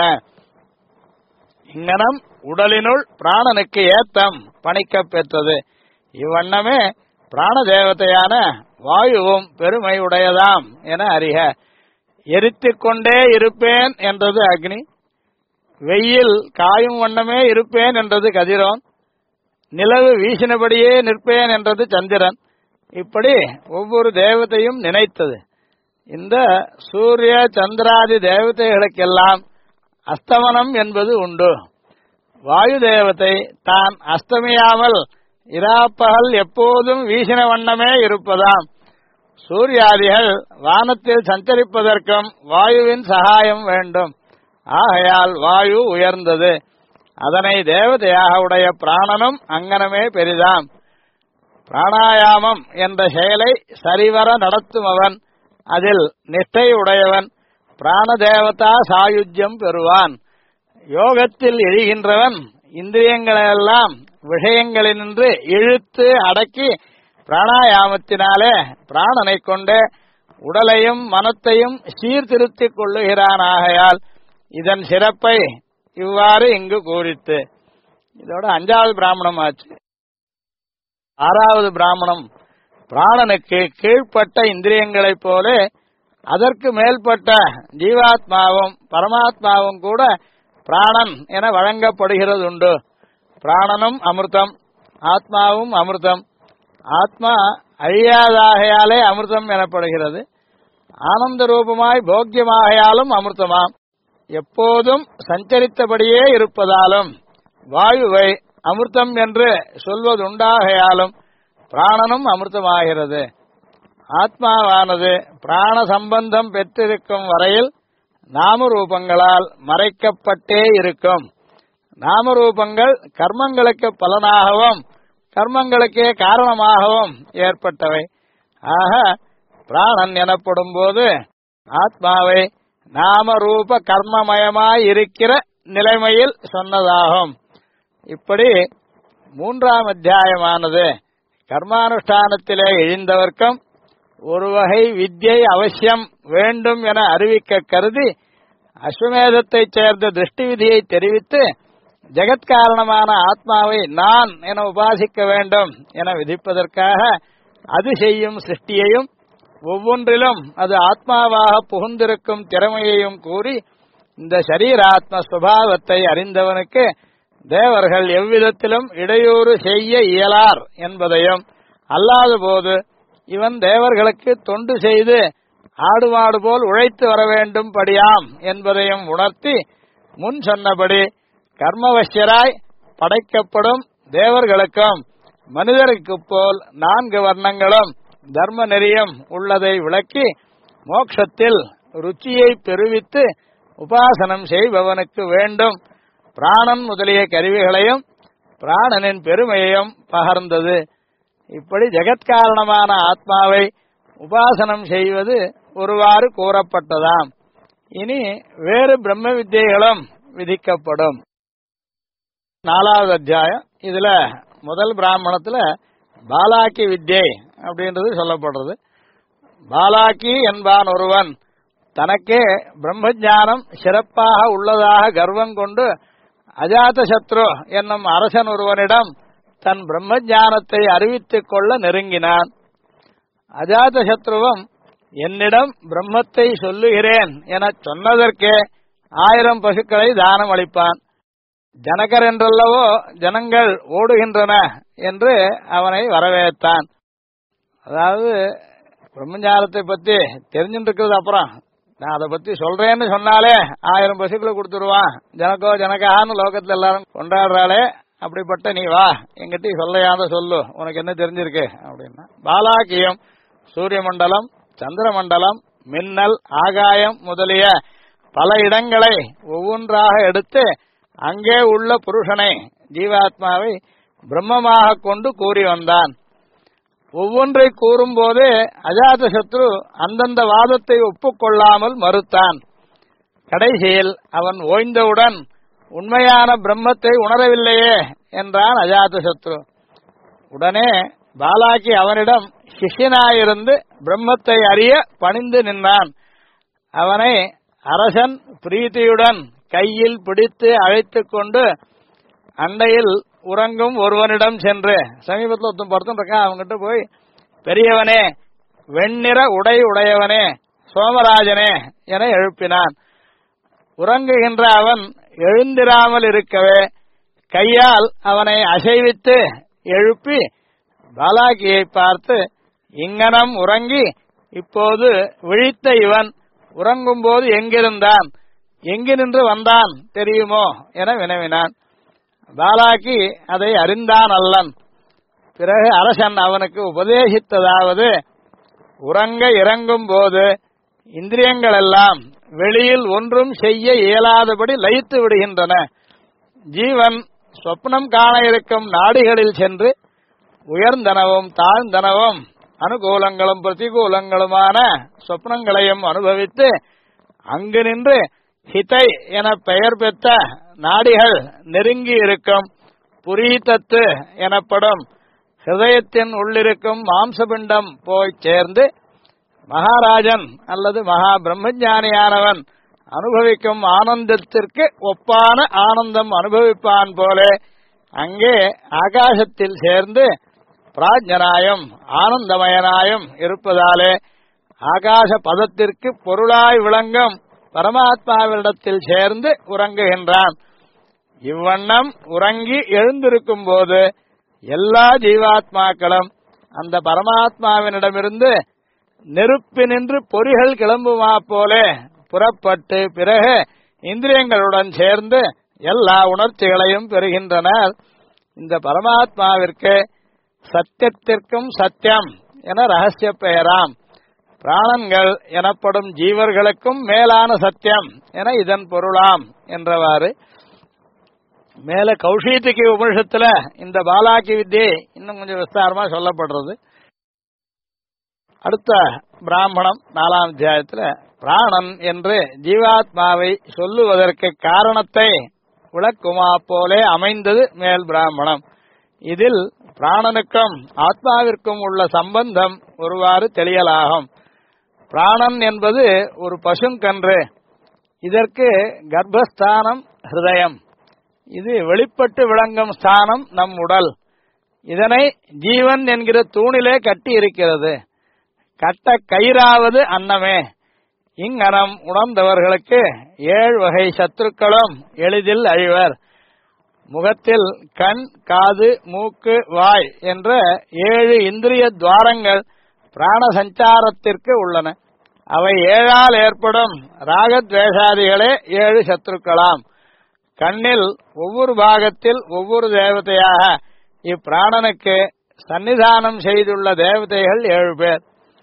இங்கனம் உடலினுள் பிராணனுக்கு ஏத்தம் பணிக்கப் பெற்றது. இவ்வண்ணமே பிராண தேவதையான வாயுவும் பெருமை உடையதாம் என அறிக. எரித்துக் கொண்டே இருப்பேன் என்றது அக்னி. வெயில் காயும் வண்ணமே இருப்பேன் என்றது கதிரோன். நிலவு வீசினபடியே நிற்பேன் என்றது சந்திரன். இப்படி ஒவ்வொரு தேவதையும் நினைத்தது. இந்த சூரிய சந்திராதி தேவதைகளுக்கெல்லாம் அஸ்தமனம் என்பது உண்டு. வாயு தேவதை தான் அஸ்தமியாமல் இராப்பகல் எப்போதும் வீசின வண்ணமே இருப்பதாம். சூரியாதிகள் வானத்தில் சஞ்சரிப்பதற்கும் வாயுவின் சகாயம் வேண்டும். ஆகையால் வாயு உயர்ந்தது. அதனை தேவதையாக உடைய பிராணனும் அங்கனமே பெரிதாம். பிராணாயாமம் என்ற செயலை சரிவர நடத்துமவன், அதில் நிஷ்டை உடையவன் பிராணதேவதா சாயுஜ்யம் பெறுவான். யோகத்தில் எழுகின்றவன் இந்திரியங்களெல்லாம் விஷயங்களினின்று இழுத்து அடக்கி பிராணாயாமத்தினாலே பிராணனை கொண்டு உடலையும் மனத்தையும் சீர்திருத்திக் கொள்ளுகிறான். ஆகையால் இதன் சிறப்பை இவ்வாறு இங்கு கூறித்து. இதோட 5வது பிராமணம் ஆச்சு. 6வது பிராமணம் பிராணனுக்கு கீழ்ப்பட்ட இந்திரியங்களைப் போல அதற்கு மேல்பட்ட ஜீவாத்மாவும் பரமாத்மாவும் கூட பிராணன் என வழங்கப்படுகிறதுண்டு. பிராணனும் அமிர்தம், ஆத்மாவும் அமிர்தம். ஆத்மா அழியாதாகையாலே அமிர்தம் எனப்படுகிறது. ஆனந்த ரூபமாய் போக்கியமாகையாலும் அமிர்தமாம். எப்போதும் சஞ்சரித்தபடியே இருப்பதாலும் வாயுவை அமிர்தம் என்று சொல்வதுண்டாகையாலும் பிராணனும் அமிர்தமாகிறது. ஆத்மாவானது பிராண சம்பந்தம் பெற்றிருக்கும் வரையில் நாமரூபங்களால் மறைக்கப்பட்டே இருக்கும். நாமரூபங்கள் கர்மங்களுக்கு பலனாகவும் கர்மங்களுக்கே காரணமாகவும் ஏற்பட்டவை. ஆக பிராணன் எனப்படும் போது ஆத்மாவை நாமரூப கர்மமயமாயிருக்கிற நிலைமையில் சொன்னதாகும். இப்படி 3ஆம் அத்தியாயமானது கர்மானுஷ்டானத்திலே இழிந்தவர்க்கும் ஒரு வகை வித்யை அவசியம் வேண்டும் என அறிவிக்க கருதி அஸ்வமேதத்தைச் சேர்ந்த திருஷ்டி விதியை தெரிவித்து ஜெகத்காரணமான ஆத்மாவை நான் என உபாசிக்க வேண்டும் என விதிப்பதற்காக அது செய்யும் சிருஷ்டியையும் ஒவ்வொன்றிலும் அது ஆத்மாவாக புகுந்திருக்கும் திறமையையும் கூறி இந்த சரீராத்ம சுபாவத்தை அறிந்தவனுக்கு தேவர்கள் எவ்விதத்திலும் இடையூறு செய்ய இயலார் என்பதையும், அல்லாத போது இவன் தேவர்களுக்கு தொண்டு செய்து ஆடு மாடு போல் உழைத்து வர வேண்டும் படியாம் என்பதையும் உணர்த்தி முன் சொன்னபடி கர்மவசியராய் படைக்கப்படும் தேவர்களுக்கும் மனிதருக்கு போல் 4 வர்ணங்களும் தர்ம நெறியும் உள்ளதை விளக்கி மோட்சத்தில் ருச்சியை பெறுவித்து உபாசனம் செய்பவனுக்கு வேண்டும் பிராணன் முதலிய கருவிகளையும் பிராணனின் பெருமையையும் பகர்ந்தது. இப்படி ஜெகத்காரணமான ஆத்மாவை உபாசனம் செய்வது ஒருவாறு கூறப்பட்டதாம். இனி வேறு பிரம்ம வித்யைகளும் விதிக்கப்படும். 4வது அத்தியாயம். இதுல முதல் பிராமணத்துல பாலாக்கி வித்யை அப்படின்றது சொல்லப்படுறது. பாலாக்கி என்பான் ஒருவன் தனக்கே பிரம்மஞானம் சிறப்பாக உள்ளதாக கர்வம் கொண்டு அஜாத சத்ரு என்னும் அரசன் ஒருவனிடம் தன் பிரம்மஞானத்தை அறிவித்துக் கொள்ள நெருங்கினான். அஜாத சத்ருவும் என்னிடம் பிரம்மத்தை சொல்லுகிறேன் என சொன்னதற்கே 1000 பசுக்களை தானம் அளிப்பான். ஜனகர் என்றல்லவோ ஜனங்கள் ஓடுகின்றன என்று அவனை வரவேற்றான். அதாவது பிரம்மஞானத்தை பத்தி தெரிஞ்சுட்டு இருக்கிறது, அப்புறம் நான் அதை பத்தி சொல்றேன்னு சொன்னாலே 1000 பசுக்களை கொடுத்துருவான். ஜனகோ ஜனகான்னு லோகத்துல எல்லாரும் கொண்டாடுறாளே, அப்படிப்பட்ட நீ வா எங்கிட்ட சொல்லையாத சொல்லு, உனக்கு என்ன தெரிஞ்சிருக்கு அப்படின்னா. பாலாக்கியம் சூரிய மண்டலம், சந்திர மண்டலம், மின்னல், ஆகாயம் முதலிய பல இடங்களை ஒவ்வொன்றாக எடுத்து அங்கே உள்ள புருஷனை ஜீவாத்மாவை பிரம்மமாக கொண்டு கூறி வந்தான். ஒவ்வொன்றை கூறும்போது அஜாத சத்ரு அந்தந்த வாதத்தை ஒப்புக்கொள்ளாமல் மறுத்தான். கடைசியில் அவன் ஓய்ந்தவுடன் உண்மையான பிரம்மத்தை உணரவில்லையே என்றான் அஜாத சத்ரு. உடனே பாலாக்கி அவனிடம் சிஷ்யனாயிருந்து பிரம்மத்தை அறிய பணிந்து நின்றான். அவனை அரசன் பிரீத்தியுடன் கையில் பிடித்து அழைத்துக் கொண்டு அண்டையில் உறங்கும் ஒருவனிடம் சென்று, சமீபத்தில் ஒருத்தன் பொருத்தம் இருக்கான், அவங்ககிட்ட போய் பெரியவனே, வெண்ணிற உடை உடையவனே, சோமராஜனே என எழுப்பினான். உறங்குகின்ற அவன் எழுந்திராமல் இருக்கவே கையால் அவனை அசைவித்து எழுப்பி பாலாக்கியை பார்த்து, இங்கனம் உறங்கி இப்போது விழித்த இவன் உறங்கும்போது எங்கிருந்தான், எங்கு நின்று வந்தான் தெரியுமோ என வினவினான். பாலாக்கி அதை அறிந்தான் அல்லன். பிறகு அரசன் அவனுக்கு உபதேசித்ததாவது, உறங்க இறங்கும் போது இந்திரியங்கள் எல்லாம் வெளியில் ஒன்றும் செய்ய இயலாதபடி லயித்து விடுகின்றன. ஜீவன் சொப்னம் காண இருக்கும் நாடிகளில் சென்று உயர்ந்தனவும் தாழ்ந்தனவும் அனுகூலங்களும் பிரதிகூலங்களுமான சொப்னங்களையும் அனுபவித்து அங்கு நின்று ஹிதை என பெயர் பெற்ற நாடிகள் நெருங்கி இருக்கும் புரீதத்து எனப்படும் ஹிருதயத்தின் உள்ளிருக்கும் மாம்சபிண்டம் போய் சேர்ந்து மகாராஜன் அல்லது மகா பிரம்மஞானியானவன் அனுபவிக்கும் ஆனந்தத்திற்கு ஒப்பான ஆனந்தம் அனுபவிப்பான் போல அங்கே ஆகாசத்தில் சேர்ந்து பிராஜ்ஞனாயும் ஆனந்தமயனாயும் இருப்பதாலே ஆகாச பதத்திற்கு பொருளாய் விளங்கும் பரமாத்மாவிடத்தில் சேர்ந்து உறங்குகின்றான். இவ்வண்ணம் உறங்கி எழுந்திருக்கும் போது எல்லா ஜீவாத்மாக்களும் அந்த பரமாத்மாவினிடமிருந்து நெருப்பினின்று பொறிகள் கிளம்புமா போலே புறப்பட்டு பிறகு இந்திரியங்களுடன் சேர்ந்து எல்லா உணர்ச்சிகளையும் பெறுகின்றனர். இந்த பரமாத்மாவிற்கு சத்தியத்திற்கும் சத்தியம் என ரகசிய பெயராம். பிராணன்கள் எனப்படும் ஜீவர்களுக்கும் மேலான சத்தியம் என இதன் பொருளாம் என்றவாறு மேல கௌஷீதிக்கு உபனிஷத்துல இந்த பாலாக்கி வித்தியை இன்னும் கொஞ்சம் விஸ்தாரமா சொல்லப்படுறது. அடுத்த பிராமணம் 4ஆம் அத்தியாயத்துல பிராணன் என்று ஜீவாத்மாவை சொல்லுவதற்கு காரணத்தை விளக்குமா போலே அமைந்தது மேல் பிராமணம். இதில் பிராணனுக்கும் ஆத்மாவிற்கும் உள்ள சம்பந்தம் ஒருவாறு தெளியலாகும். பிராணன் என்பது ஒரு பசுங்கன்று. இதற்கு கர்ப்பஸ்தானம் ஹிருதயம். இது வெளிப்பட்டு விளங்கும் ஸ்தானம் நம் உடல். இதனை ஜீவன் என்கிற தூணிலே கட்டி இருக்கிறது. கட்ட கயிறாவது அன்னமே. இங்கனம் உணர்ந்தவர்களுக்கு 7 வகை சத்துருக்களும் எளிதில் அழிவர். முகத்தில் கண், காது, மூக்கு, வாய் என்ற 7 இந்திரிய துவாரங்கள் பிராண சஞ்சாரத்திற்கு உள்ளன. அவை 7ஆல் ஏற்படும் ராகத்வேஷாதிகளே 7 சத்துருக்களாம். கண்ணில் ஒவ்வொரு பாகத்தில் ஒவ்வொரு தேவதையாக இப்பிராணனுக்கு சன்னிதானம் செய்துள்ள தேவதைகள் 7 பேர்.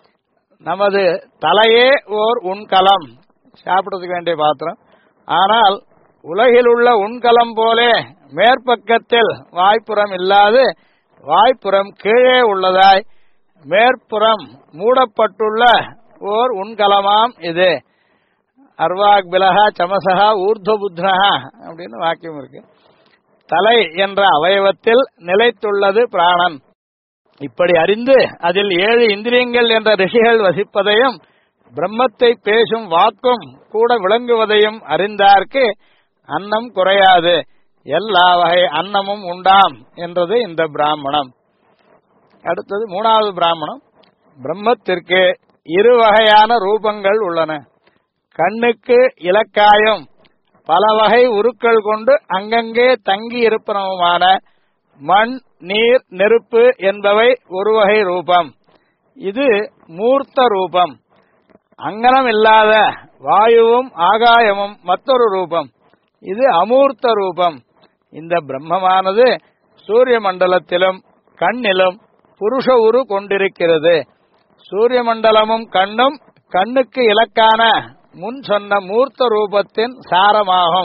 நமது தலையே ஓர் உண்கலம், சாப்பிடுறதுக்கு வேண்டிய பாத்திரம். ஆனால் உலகில் உள்ள உண்கலம் போலே மேற்பக்கத்தில் வாய்ப்புறம் இல்லாது வாய்ப்புறம் கீழே உள்ளதாய் மேற்புறம் மூடப்பட்டுள்ள ஓர் உண்கலமாம் இது. அர்வாக் பிலகா சமசகா ஊர்துவ புத்னஹா அப்படின்னு வாக்கியம் இருக்கு. தலை என்ற அவயவத்தில் நிலைத்துள்ளது பிராணன். இப்படி அறிந்து அதில் 7 இந்திரியங்கள் என்ற ரிஷிகள் வசிப்பதையும் பிரம்மத்தை பேசும் வாக்கும் கூட விளங்குவதையும் அறிந்தார்க்கு அன்னம் குறையாது, எல்லா வகை அன்னமும் உண்டாம் என்றது இந்த பிராமணம். அடுத்தது 3வது பிராமணம். பிரம்மத்திற்கு 2 வகையான ரூபங்கள் உள்ளன. கண்ணுக்கு இலக்காயம் பல வகை உருக்கள் கொண்டு அங்கங்கே தங்கி இருப்பனவுமான மண், நீர், நெருப்பு என்பவை ஒரு வகை ரூபம். இது மூர்த்த ரூபம். அங்கனம் இல்லாத வாயுவும் ஆகாயமும் மற்றொரு ரூபம். இது அமூர்த்த ரூபம். இந்த பிரம்மமானது சூரிய மண்டலத்திலும் கண்ணிலும் புருஷ உரு கொண்டிருக்கிறது. சூரிய மண்டலமும் கண்ணும் கண்ணுக்கு இலக்கான முன் சொன்ன மூர்த்த ரூபத்தின் சாரமாகும்.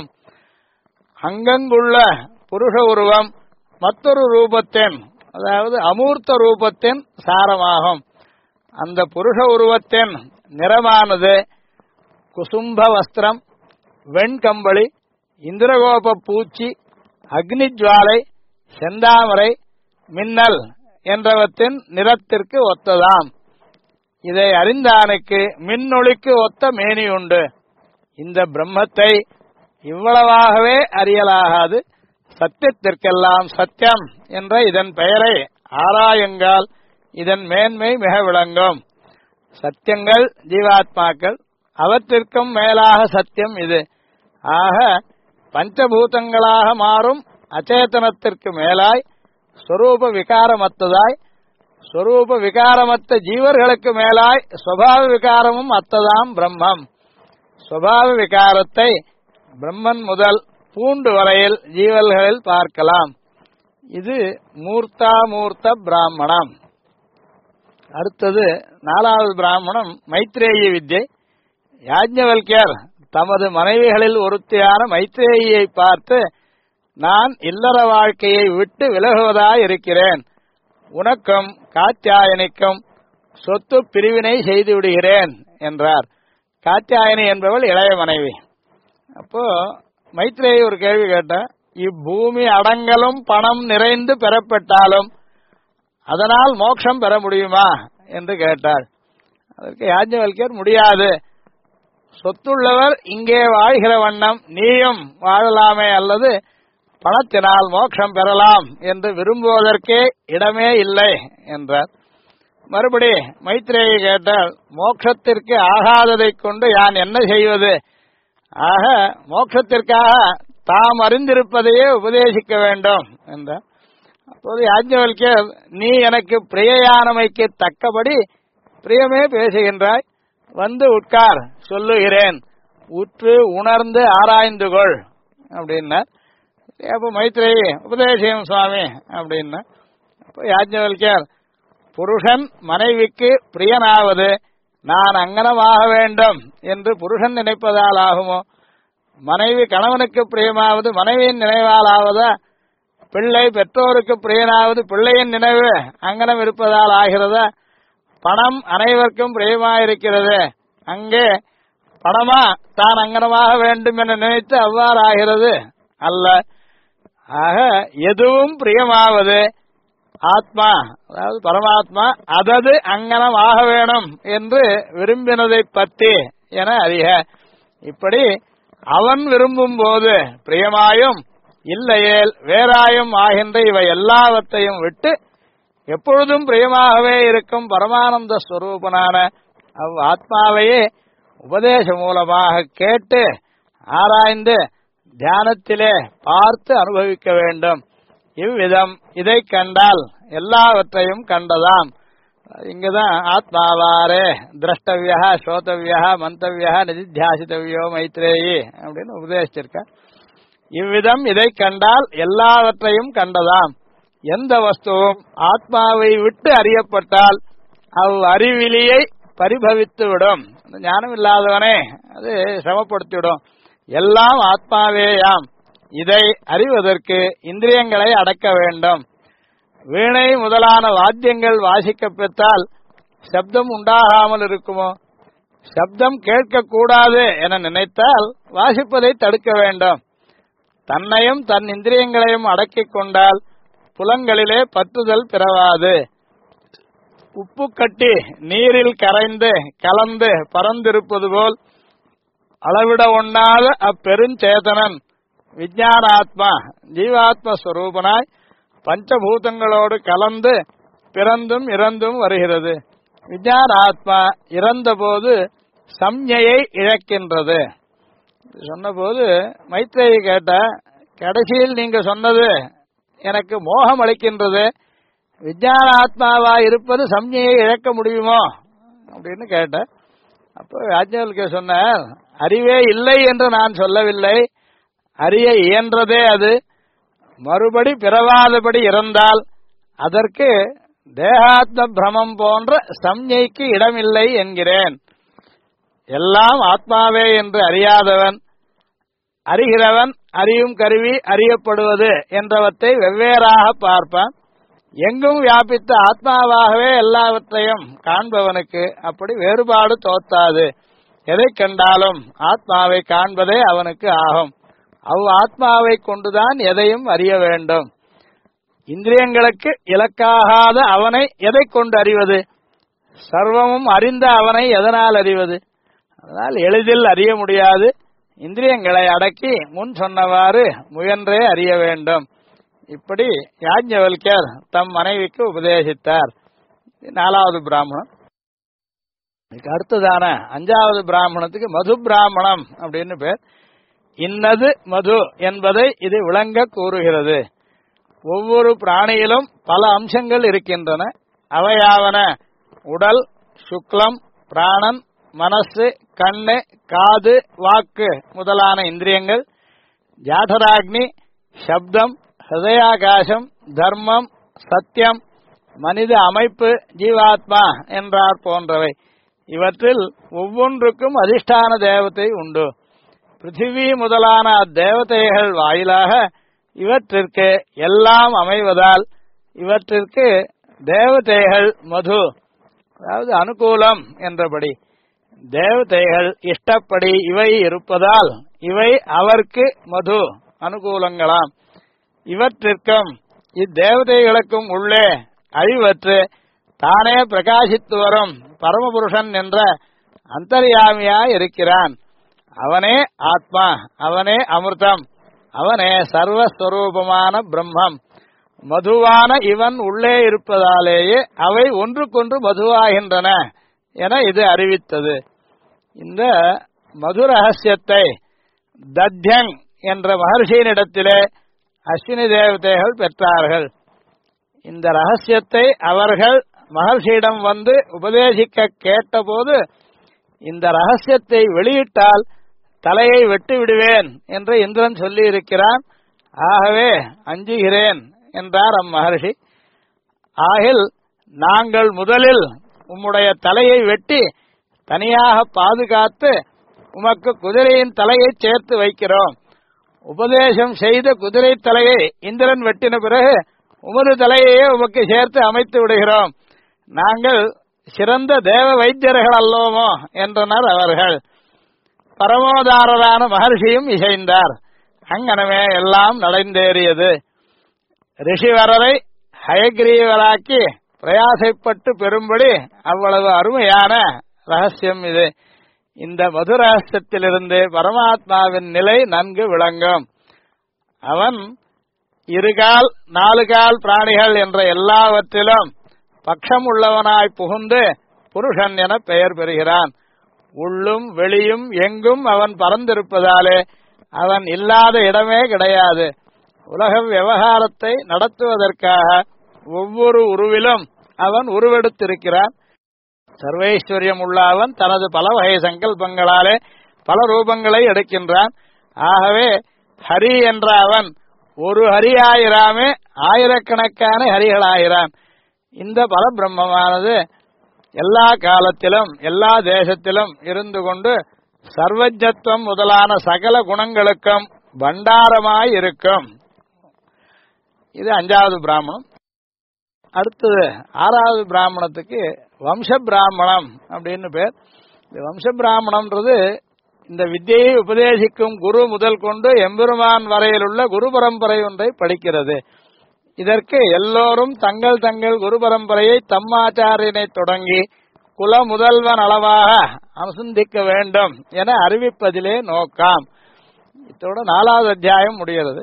அங்கங்குள்ள புருஷ உருவம் மற்றொரு ரூபத்தின், அதாவது அமூர்த்த ரூபத்தின் சாரமாகும். அந்த புருஷ உருவத்தின் நிறமானது குசும்ப வஸ்திரம், வெண்கம்பளி, இந்திரகோப பூச்சி, அக்னிஜ்வாலை, செந்தாமரை, மின்னல் என்றவற்றின் நிறத்திற்கு ஒத்ததாம். இதை அறிந்தானுக்கு மின்னொளிக்கு ஒத்த மேனி உண்டு. இந்த பிரம்மத்தை இவ்வளவாகவே அறியலாகாது. சத்தியத்திற்கெல்லாம் சத்தியம் என்ற இதன் பெயரை ஆராயுங்கால் இதன் மேன்மை மிக விளங்கும். சத்தியங்கள் ஜீவாத்மாக்கள், அவற்றிற்கும் மேலாக சத்தியம் இது. ஆக பஞ்சபூதங்களாக மாறும் அச்சேதனத்திற்கு மேலாய் ஸ்வரூப விகாரமத்ததாய், ஸ்வரூப விகாரமற்ற ஜீவர்களுக்கு மேலாய் ஸ்வபாவ விகாரமும் அத்ததாம் பிரம்மம். ஸ்வபாவ விகாரத்தை பிரம்மன் முதல் பூண்டு வரையில் ஜீவல்களில் பார்க்கலாம். இது மூர்த்த பிராமணம். அடுத்தது 4வது பிராமணம் மைத்ரேயி வித்யை. யாஜ்ஞவல்கியர் தமது மனைவிகளில் ஒருத்தியான மைத்ரேயியை பார்த்து, நான் இல்லற வாழ்க்கையை விட்டு விலகுவதாயிருக்கிறேன். உனக்கும் காத்யாயனிக்கும் சொத்து பிரிவினை செய்து விடுகிறேன் என்றார். காத்யாயனி என்பவள் இளைய மனைவி. அப்போ மைத்ரேயி ஒரு கேள்வி கேட்டார். இப்பூமி அடங்கலும் பணம் நிறைந்து பெறப்பட்டாலும் அதனால் மோட்சம் பெற முடியுமா என்று கேட்டார். அதற்கு யாஜ்ஞவல்கியர், முடியாது. சொத்துள்ளவர் இங்கே வாழ்கிற வண்ணம் நீயும் வாழலாமே, அல்லது பணத்தினால் மோட்சம் பெறலாம் என்று விரும்புவதற்கே இடமே இல்லை என்றார். மறுபடி மைத்ரேயி கேட்டால், மோட்சத்திற்கு ஆகாததை கொண்டு யான் என்ன செய்வது? ஆக மோட்சத்திற்காக தாம் அறிந்திருப்பதையே உபதேசிக்க வேண்டும் என்றார். அப்போது யாஜ்ஞவல்கியர், நீ எனக்கு பிரியயானமைக்கு தக்கபடி பிரியமே பேசுகின்றாய், வந்து உட்கார், சொல்லுகிறேன், உற்று உணர்ந்து ஆராய்ந்து கொள் அப்படின்னார். அப்போ மைத்ரேயி, உபதேசியம் சுவாமி அப்படின்னா. அப்போ யாஜ்ஞவல்கியர், புருஷன் மனைவிக்கு பிரியனாவது நான் அங்கனமாக வேண்டும் என்று புருஷன் நினைப்பதால் ஆகுமோ? மனைவி கணவனுக்கு பிரியமாவது மனைவியின் நினைவாலாவதா? பிள்ளை பெற்றோருக்கு பிரியனாவது பிள்ளையின் நினைவு அங்கனம் இருப்பதால் ஆகிறதா? பணம் அனைவருக்கும் பிரியமாயிருக்கிறது, அங்கே பணமா தான் அங்கனமாக வேண்டும் என நினைத்து அவ்வாறு ஆகிறது அல்ல. ஆக எதுவும் பிரியமாவது ஆத்மா, அதாவது பரமாத்மா அதது அங்கனம் ஆக வேணும் என்று விரும்பினதை பற்றி என அறிக. இப்படி அவன் விரும்பும் போது பிரியமாயும் இல்லையேல் வேறாயும் ஆகின்ற இவை எல்லாவற்றையும் விட்டு எப்பொழுதும் பிரியமாகவே இருக்கும் பரமானந்த ஸ்வரூபனான அவ் ஆத்மாவையே உபதேச மூலமாக கேட்டு ஆராய்ந்து தியானத்திலே பார்த்து அனுபவிக்க வேண்டும். இவ்விதம் இதை கண்டால் எல்லாவற்றையும் கண்டதாம். இங்குதான் ஆத்மாவாரே திரஷ்டவியா ஸ்ரோதவியா மந்தவியா நிதித்தியாசித்தவியோ மைத்ரேயி அப்படின்னு உபதேசிச்சிருக்க. இவ்விதம் இதை கண்டால் எல்லாவற்றையும் கண்டதாம். எந்த வஸ்துவும் ஆத்மாவை விட்டு அறியப்பட்டால் அவ் அறிவிலியை பரிபவித்து விடும். ஞானம் இல்லாதவனே அது சிரமப்படுத்திவிடும். எல்லாம் ஆத்மாவேயாம். இதை அறிவதற்கு இந்திரியங்களை அடக்க வேண்டும். வீணை முதலான வாத்தியங்கள் வாசிக்க பெற்றால் சப்தம் உண்டாகாமல் இருக்குமோ? சப்தம் கேட்கக்கூடாது என நினைத்தால் வாசிப்பதை தடுக்க வேண்டும். தன்னையும் தன் இந்திரியங்களையும் அடக்கிக் கொண்டால் புலன்களிலே பற்றுதல் பிறவாது. உப்பு கட்டி நீரில் கரைந்து கலந்து பறந்திருப்பது போல் அளவிட ஒண்ணாத அப்பெருஞ்சேதனன் விஞ்ஞானாத்மா ஜீவாத்மஸ்வரூபனாய் பஞ்சபூதங்களோடு கலந்து பிறந்தும் இறந்தும் வருகிறது. விஞ்ஞானாத்மா இறந்தபோது சம்ஞையை இழக்கின்றது. சொன்னபோது மைத்ரேயி கேட்ட, கடைசியில் நீங்க சொன்னது எனக்கு மோகம் அளிக்கின்றது, விஞ்ஞான ஆத்மாவா இருப்பது சம்ஞையை இழக்க முடியுமோ அப்படின்னு கேட்ட. அப்போ யாஜ்ஞவல்கர் சொன்னார், அறிவே இல்லை என்று நான் சொல்லவில்லை, அறிய இயன்றதே அது. மறுபடி பிறவாதபடி இறந்தால் அதற்கு தேகாத்ம பிரமம் போன்ற சம்ஞைக்கு இடமில்லை என்கிறேன். எல்லாம் ஆத்மாவே என்று அறியாதவன் அறிகிறவன் அறியும் கருவி அறியப்படுவது என்றவற்றை வெவ்வேறாக பார்ப்பான். எங்கும் வியாபித்த ஆத்மாவாகவே எல்லாவற்றையும் காண்பவனுக்கு அப்படி வேறுபாடு தோத்தாது. எதை கண்டாலும் ஆத்மாவை காண்பதே அவனுக்கு ஆகும். அவ் ஆத்மாவை கொண்டுதான் எதையும் அறிய வேண்டும். இந்திரியங்களுக்கு இலக்காகாத அவனை எதை கொண்டு அறிவது? சர்வமும் அறிந்த அவனை எதனால் அறிவது? அதனால் எளிதில் அறிய முடியாது. இந்திரியங்களை அடக்கி முன் சொன்னவாறு முயன்றே அறிய வேண்டும். இப்படி யாஜ்ஞவல்கர் தம் மனைவிக்கு உபதேசித்தார். 4வது பிராமணம். இதுக்கு அடுத்ததான 5வது பிராமணத்துக்கு மது பிராமணம் அப்படின்னு பேர். இன்னது மது என்பதை இது விளங்க கூறுகிறது. ஒவ்வொரு பிராணியிலும் பல அம்சங்கள் இருக்கின்றன. அவையாவன உடல், சுக்லம், பிராணன், மனசு, கண்ணு, காது, வாக்கு முதலான இந்திரியங்கள், ஜாடராக்னி, சப்தம், ஹிருதயாகாசம், தர்மம், சத்தியம், மனித அமைப்பு, ஜீவாத்மா என்றார் போன்றவை. இவற்றில் ஒவ்வொன்றுக்கும் அதிஷ்டான தேவதை உண்டு. பிருத்திவி முதலான தேவதைகள் வாயிலாக இவற்றிற்கு எல்லாம் அமைவதால் இவற்றிற்கு தேவதைகள் மது, அதாவது அனுகூலம் என்றபடி. தேவதைகள் இஷ்டப்படி இவை இருப்பதால் இவை அவர்க்கு மது அனுகூலங்களாம். இவற்றிற்கும் இத்தேவதைகளுக்கும் உள்ளே அழிவற்று தானே பிரகாசித்து வரும் பரமபுருஷன் என்ற அந்தர்யாமியாய் இருக்கிறான். அவனே ஆத்மா, அவனே அமிர்தம், அவனே சர்வஸ்வரூபமான பிரம்மம். மதுவான இவன் உள்ளே இருப்பதாலேயே அவை ஒன்றுக்கொன்று மதுவாகின்றன என இது அறிவித்தது. இந்த மது ரகசியத்தை தத்யங் என்ற மகர்ஷியினிடத்திலே அஸ்வினி தேவதைகள் பெற்றார்கள். இந்த ரகசியத்தை அவர்கள் மகர்ஷியிடம் வந்து உபதேசிக்க கேட்டபோது, இந்த ரகசியத்தை வெளியிட்டால் தலையை வெட்டி விடுவேன் என்று இந்திரன் சொல்லி இருக்கிறான், ஆகவே அஞ்சுகிறேன் என்றார் அம்மகர்ஷி. ஆகில் நாங்கள் முதலில் உம்முடைய தலையை வெட்டி தனியாக பாதுகாத்து உமக்கு குதிரையின் தலையை சேர்த்து வைக்கிறோம். உபதேசம் செய்த குதிரை தலையை இந்திரன் வெட்டின பிறகு உமது தலையையே உமக்கு சேர்த்து அமைத்து விடுகிறோம். நாங்கள் சிறந்த தேவ வைத்தியர்கள் அல்லோமோ என்றனர் அவர்கள். பரமோதாரரான மகர்ஷியும் இசைந்தார். அங்கனமே எல்லாம் நடந்தேறியது. ரிஷிவரரை ஹயக்ரீவராக்கி பிரயாசைப்பட்டு பெறும்படி அவ்வளவு அருமையான ரகசியம் இது. இந்த மது ரகசியத்திலிருந்து பரமாத்மாவின் நிலை நன்கு விளங்கும். அவன் இருகால் நாலு கால் பிராணிகள் என்ற எல்லாவற்றிலும் பட்சம் உள்ளவனாய் புகுந்து புருஷன் என பெயர் பெறுகிறான். உள்ளும் வெளியும் எங்கும் அவன் பறந்திருப்பதாலே அவன் இல்லாத இடமே கிடையாது. உலக விவகாரத்தை நடத்துவதற்காக ஒவ்வொரு உருவிலும் அவன் உருவெடுத்திருக்கிறான். சர்வைஸ்வரியம் உள்ள அவன் தனது பல வகை சங்கல்பங்களாலே பல ரூபங்களை எடுக்கின்றான். ஆகவே ஹரி என்ற அவன் ஒரு ஹரியாயிராமே ஆயிரக்கணக்கான ஹரிகளாயிரான். இந்த பரபிரம்மமானது எல்லா காலத்திலும் எல்லா தேசத்திலும் இருந்து கொண்டு சர்வஜத்துவம் முதலான சகல குணங்களுக்கும் பண்டாரமாய் இருக்கும். இது 5வது பிராமணம். அடுத்தது 6வது பிராமணத்துக்கு வம்ச பிராமணம் அப்படின்னு பேர். இந்த வம்ச பிராமணம்ன்றது இந்த வித்தியை உபதேசிக்கும் குரு முதல் கொண்டு எம்பெருமான் வரையில் உள்ள குரு பரம்பரை ஒன்றை படிக்கிறது. இதற்கு எல்லோரும் தங்கள் தங்கள் குரு பரம்பரையை தம்மாச்சாரியனை தொடங்கி குல முதல்வன் அளவாக அனுசந்திக்க வேண்டும் என அறிவிப்பதிலே நோக்கம். இதோட 4வது அத்தியாயம் முடிகிறது.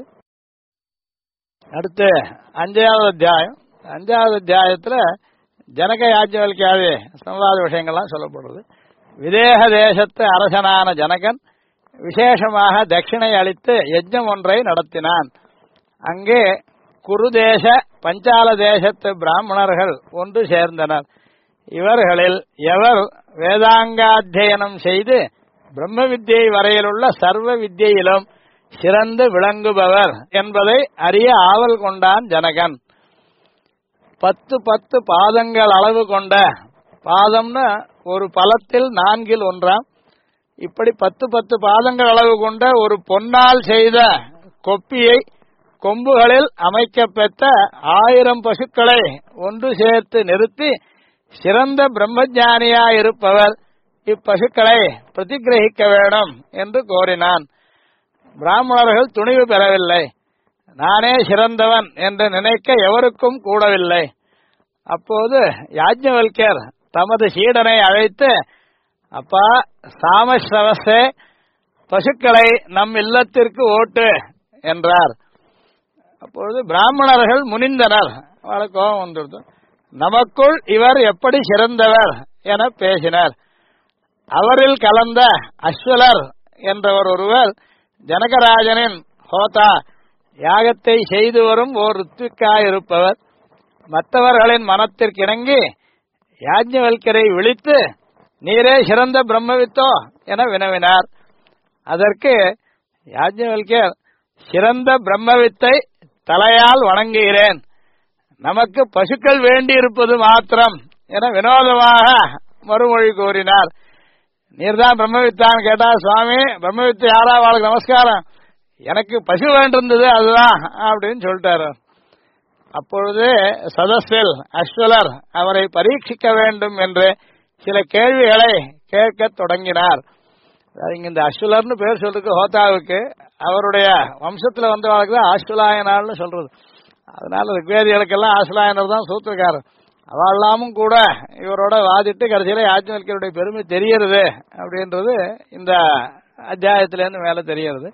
அடுத்து 5வது அத்தியாயம். 5வது அத்தியாயத்துல ஜனக யாஜ்ஞவல்கியாதி சம்வாத விஷயங்கள்லாம் சொல்லப்படுறது. விதேக தேசத்து அரசனான ஜனகன் விசேஷமாக தட்சிணை அளித்து யஜ்ஞம் ஒன்றை நடத்தினான். அங்கே குருதேச பஞ்சால தேசத்து பிராமணர்கள் ஒன்று சேர்ந்தனர். இவர்களில் எவர் வேதாங்காத்தியனம் செய்து பிரம்ம வித்தியை வரையிலுள்ள சர்வ வித்தியிலும் சிறந்து விளங்குபவர் என்பதை அறிய ஆவல் கொண்டான் ஜனகன். 10 பாதங்கள் அளவு கொண்ட, பாதம்னா ஒரு பலத்தில் 4 இப்படி 10 பாதங்கள் அளவு கொண்ட ஒரு பொன்னால் செய்த கொப்பியை கொம்புகளில் அமைக்கப்பெற்ற 1000 பசுக்களை ஒன்று சேர்த்து நிறுத்தி சிறந்த பிரம்மஞானியாயிருப்பவர் இப்பசுக்களை பிரதிகிரகிக்க வேணும் என்று கோரினான். பிராமணர்கள் துணிவு பெறவில்லை. நானே சிறந்தவன் என்று நினைக்க எவருக்கும் கூடவில்லை. அப்போது யாஜ்ஞவல்கியர் தமது சீடனை அழைத்து, அப்பா சாமஸ்ரவசே, பசுக்களை நம் இல்லத்திற்கு ஓட்டு என்றார். அப்பொழுது பிராமணர்கள் முனிந்தனர். அவளுக்கு கோபம் வந்துடுது. நமக்குள் இவர் எப்படி சிறந்தவர் என பேசினர். அவரில் கலந்த அஸ்வலர் என்றவர் ஒருவர் ஜனகராஜனின் ஹோதா, யாகத்தை செய்து வரும் ஓர் ருத்விக்காயிருப்பவர். மற்றவர்களின் மனத்திற்கிணங்கி யாஜ்ஞவல்கரை விழித்து, நீரே சிறந்த பிரம்மவித்தோ என வினவினார். அதற்கு யாஜ்ஞவல்கர், சிறந்த பிரம்மவித்தை தலையால் வணங்குகிறேன், நமக்கு பசுக்கள் வேண்டியிருப்பது மாத்திரம் என வினோதமாக மறுமொழி கூறினார். நீர்தான் பிரம்மவித்தான் கேட்டா, சுவாமி பிரம்மவித்து யாரா வாழ்க்கை நமஸ்காரம், எனக்கு பசு வேண்டிருந்தது அதுதான் அப்படின்னு சொல்லிட்டாரு. அப்பொழுது சதஸில் அஸ்வலர் அவரை பரீட்சிக்க வேண்டும் என்று சில கேள்விகளை கேட்க தொடங்கினார். இந்த அஸ்வலர்னு பேர் சொல்றதுக்கு ஹோதாவுக்கு அவருடைய வம்சத்துல வந்தவர்களுக்கு தான் ஆஸ்வலாயனார்னு சொல்றது. அதனால ரிக்வேதிகளுக்கெல்லாம் ஆஸ்வலாயனர் தான் சூத்திரக்காரர். அவெல்லாமும் கூட இவரோட வாதிட்டு கடைசியில யாஜ்ஞவல்கியருடைய பெருமை தெரியறது அப்படின்றது இந்த அத்தியாயத்திலிருந்து மேல தெரியறது.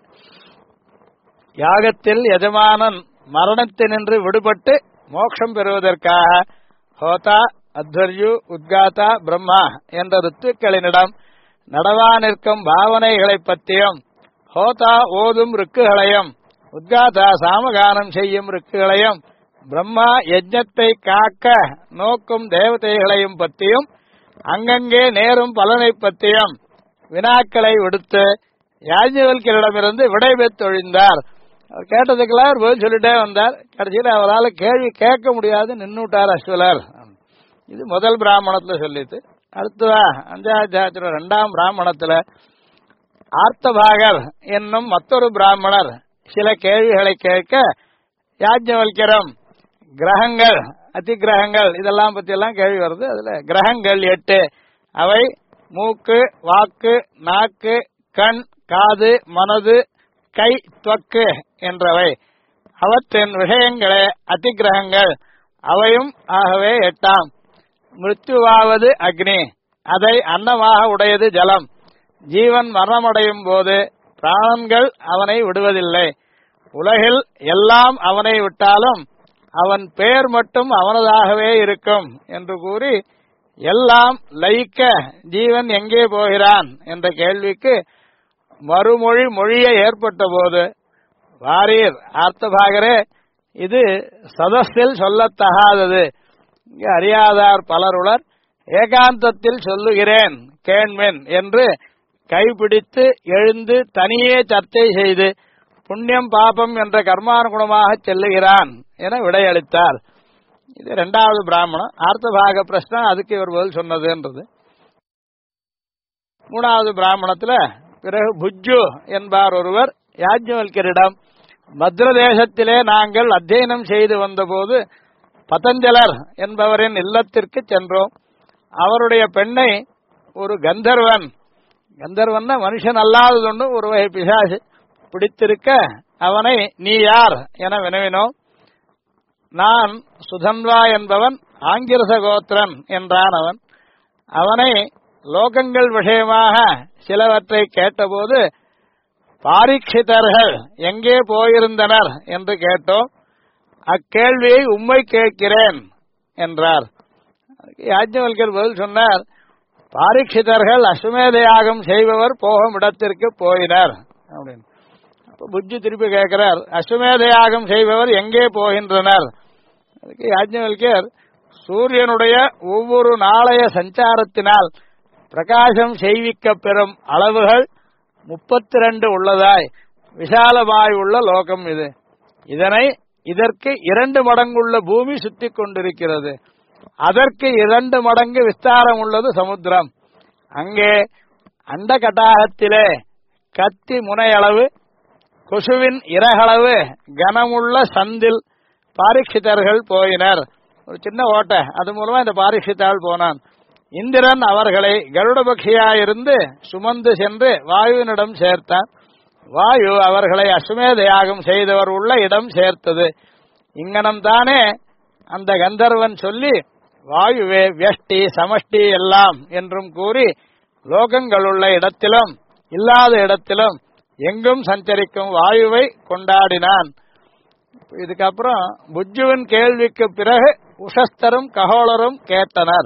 யாகத்தில் எஜமானன் மரணத்தினின்று விடுபட்டு மோட்சம் பெறுவதற்காக ஹோதா, அத்வர்யு, உத்காதா, பிரம்மா என்ற ருத்துக்களினிடம் நடவா நிற்கும் பாவனைகளை பற்றியும், ஹோதா ஓதும் ருக்குகளையும், உத்காதா சாமகானம் செய்யும் ருக்குகளையும், பிரம்மா யஜ்ஞத்தை காக்க நோக்கும் தேவதைகளையும் பற்றியும், அங்கங்கே நேரும் பலனை பற்றியும் வினாக்களை விடுத்து யாஜ்ஞவல்கியரிடமிருந்து விடை பெற்றொழிந்தார். அவர் கேட்டதுக்கெல்லாம் அவர் பதில் சொல்லிட்டே வந்தார். கடைசியில் அவரால் கேள்வி கேட்க முடியாது நின்னுட்டார் அஸ்வலர். இது முதல் பிராமணத்துல சொல்லிட்டு அடுத்ததா அஞ்சாத்தியாயத்துல 2ஆம் பிராமணத்துல ஆர்த்தபாகர் என்னும் மற்றொரு பிராமணர் சில கேள்விகளை கேட்க யாஜ்ஞவல்கியரும் கிரகங்கள் அதிகிரகங்கள் இதெல்லாம் பத்தி எல்லாம் கேள்வி வருது. அதுல கிரகங்கள் 8 அவை மூக்கு, வாக்கு, நாக்கு, கண், காது, மனது, கை, துவக்கு என்றவை. அவற்றின் விஷயங்களே அதிகிரகங்கள், அவையும் ஆகவே 8ஆம். மிருத்யுவாவது அக்னி, அதை அன்னமாக உடையது ஜலம். ஜீவன் மரணமடையும் போது பிராணன்கள் அவனை விடுவதில்லை. உலகில் எல்லாம் அவனை விட்டாலும் அவன் பெயர் மட்டும் அவனதாகவே இருக்கும் என்று கூறி எல்லாம் லயிக்க ஜீவன் எங்கே போகிறான் என்ற கேள்விக்கு மறுமொழி மொழிய ஏற்பட்ட போது, வாரீர் ஆர்த்தபாகரே, இது சதஸில் சொல்லத்தகாதது, இங்கு அறியாதார் பலருளர், ஏகாந்தத்தில் சொல்லுகிறேன் கேண்மென் என்று கைப்பிடித்து எழுந்து தனியே சர்ச்சை செய்து புண்ணியம் பாபம் என்ற கர்மானுகுணமாக செல்லுகிறான் என விடையளித்தார். இது 2வது பிராமணம். ஆர்த்தபாக பிரஷ்னம், அதுக்கு இவர் பதில் சொன்னதுன்றது. 3வது பிராமணத்துல பிறகு புஜ்ஜு என்பார் ஒருவர் யாஜ்ஞவல்கியரிடம், மத்ர தேசத்திலே நாங்கள் அத்தியனம் செய்து வந்தபோது பதஞ்சலர் என்பவரின் இல்லத்திற்கு சென்றோம். அவருடைய பெண்ணை ஒரு கந்தர்வன், கந்தர்வன் மனுஷன் அல்லாதது ஒரு வகை பிசாசு, பிடித்திருக்க அவனை நீ யார் என வினவினோம். நான் சுதன்வா என்பவன், ஆங்கிரச கோத்திரன் என்றான் அவன். அவனை லோகங்கள் விஷயமாக சிலவற்றை கேட்டபோது பாரீட்சிதர்கள் எங்கே போயிருந்தனர் என்று கேட்டோம். அக்கேள்வியை உம்மை கேட்கிறேன் என்றார். யாஜ்ஞவல்கியர் பதில் சொன்னார், பாரீட்சிதர்கள் அஸ்வமேத யாகம் செய்பவர் போகும் இடத்திற்கு போயினர் அப்படின்னு. புஜ்ஜு திருப்பி கேட்கிறார், அஸ்வமேத யாகம் செய்பவர் எங்கே போகின்றனர்? அதுக்கு யாஜ்ஞவல்கியர், சூரியனுடைய ஒவ்வொரு நாளைய சஞ்சாரத்தினால் பிரகாசம் செய்விக்க பெறும் அளவுகள் 32 உள்ளதாய் விசாலமாய் உள்ள லோகம் இது. இதற்கு 2 மடங்குள்ள பூமி சுத்தி கொண்டிருக்கிறது. அதற்கு 2 மடங்கு விஸ்தாரம் உள்ளது சமுத்திரம். அங்கே அண்ட கட்டாகத்திலே கத்தி முனையளவு, கொசுவின் இறகளவு கனமுள்ள சந்தில் பாரீட்சிதர்கள் போயினர். ஒரு சின்ன ஓட்டை, அது மூலமா இந்த பாரீட்சித்தால் போனான். இந்திரன் அவர்களை கருடபக்ஷியாயிருந்து சுமந்து சென்று வாயுவினிடம் சேர்த்தான். வாயு அவர்களை அஸ்வமேத யாகம் செய்தவர் உள்ள இடம் சேர்த்தது. இங்கனம்தானே அந்த கந்தர்வன் சொல்லி, வாயுவே வியஷ்டி சமஷ்டி எல்லாம் என்றும் கூறி லோகங்களுள்ள இடத்திலும் இல்லாத இடத்திலும் எங்கும் சஞ்சரிக்கும் வாயுவை கொண்டாடினான். இதுக்கப்புறம் புஜ்ஜுவின் கேள்விக்கு பிறகு உஷஸ்தரும் ககோளரும் கேட்டனர்.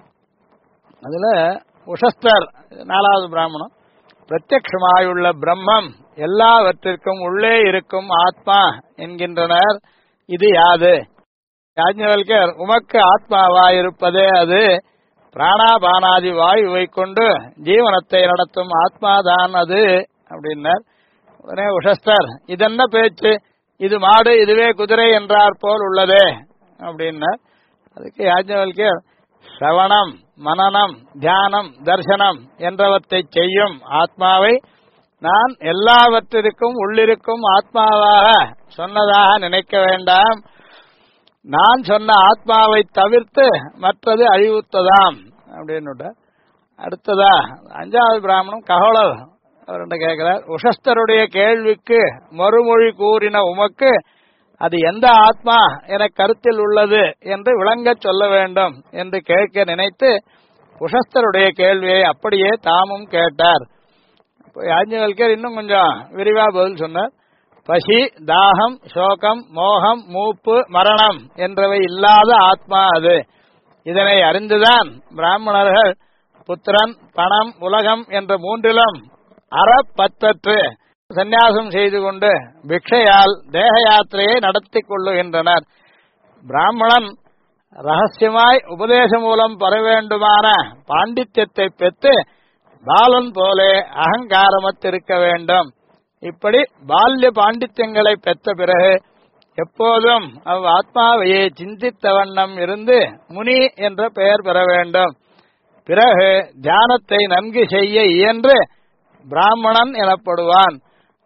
அதுல உஷஸ்தர் 4வது பிராமணம், பிரத்யக்ஷமாயுள்ள பிரம்மம் எல்லாவற்றிற்கும் உள்ளே இருக்கும் ஆத்மா என்கின்றனர். இது யாது? யாஜ்ஞவல்கியர், உமக்கு ஆத்மாவாயிருப்பதே அது. பிராணாபானாதி வாயுவை கொண்டு ஜீவனத்தை நடத்தும் ஆத்மாதான் அது அப்படின்னார். உடனே உஷஸ்தர், இதென்ன பேச்சு? இது மாடு, இதுவே குதிரை என்றார் போல் உள்ளதே அப்படின்னார். அதுக்கு யாஜ்ஞவல்கியர், சிரவணம், மனனம், தியானம், தர்சனம் என்றவற்றை செய்யும் ஆத்மாவை நான் எல்லாவற்றிற்கும் உள்ளிருக்கும் ஆத்மாவாக சொன்னதாக நினைக்க வேண்டாம். நான் சொன்ன ஆத்மாவை தவிர்த்து மற்றது அழிவுத்ததாம் அப்படின்னு. அடுத்ததா 5வது பிராமணம் ககோளர் அவர்கிட்ட கேட்கிறார், உஷஸ்தருடைய கேள்விக்கு மறுமொழி கூறின உமக்கு அது எந்த ஆத்மா என கருத்தில் உள்ளது என்று விளங்கச் சொல்ல வேண்டும் என்று கேட்க நினைத்து உஷஸ்தருடைய கேள்வியை அப்படியே தாமும் கேட்டார். யாஜ்ஞவல்கியர் இன்னும் கொஞ்சம் விரிவா பதில் சொன்னார். பசி, தாகம், சோகம், மோகம், மூப்பு, மரணம் என்றவை இல்லாத ஆத்மா அது. இதனை அறிந்துதான் பிராமணர்கள் புத்திரன், பணம், உலகம் என்ற 3லும் அறப்பற்றற்று சந்நியாசம் செய்து கொண்டு பிக்ஷையால் தேக யாத்திரையை நடத்தி கொள்ளுகின்றனர். பிராமணன் ரகசியமாய் உபதேச மூலம் பெற வேண்டுமான பாண்டித்யத்தை பெற்று பாலன் போலே அகங்காரமத்திருக்க வேண்டும். இப்படி பால்ய பாண்டித்யங்களை பெற்ற பிறகு எப்போதும் ஆத்மாவையே சிந்தித்த வண்ணம் இருந்து முனி என்ற பெயர் பெற வேண்டும். பிறகு தியானத்தை நன்கு செய்ய இயன்று பிராமணன் எனப்படுவான்.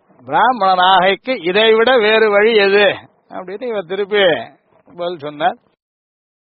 பிராமணனாகைக்கு இதைவிட வேறு வழி எது அப்படின்னு இவர் திருப்பி பதில் சொன்னார்.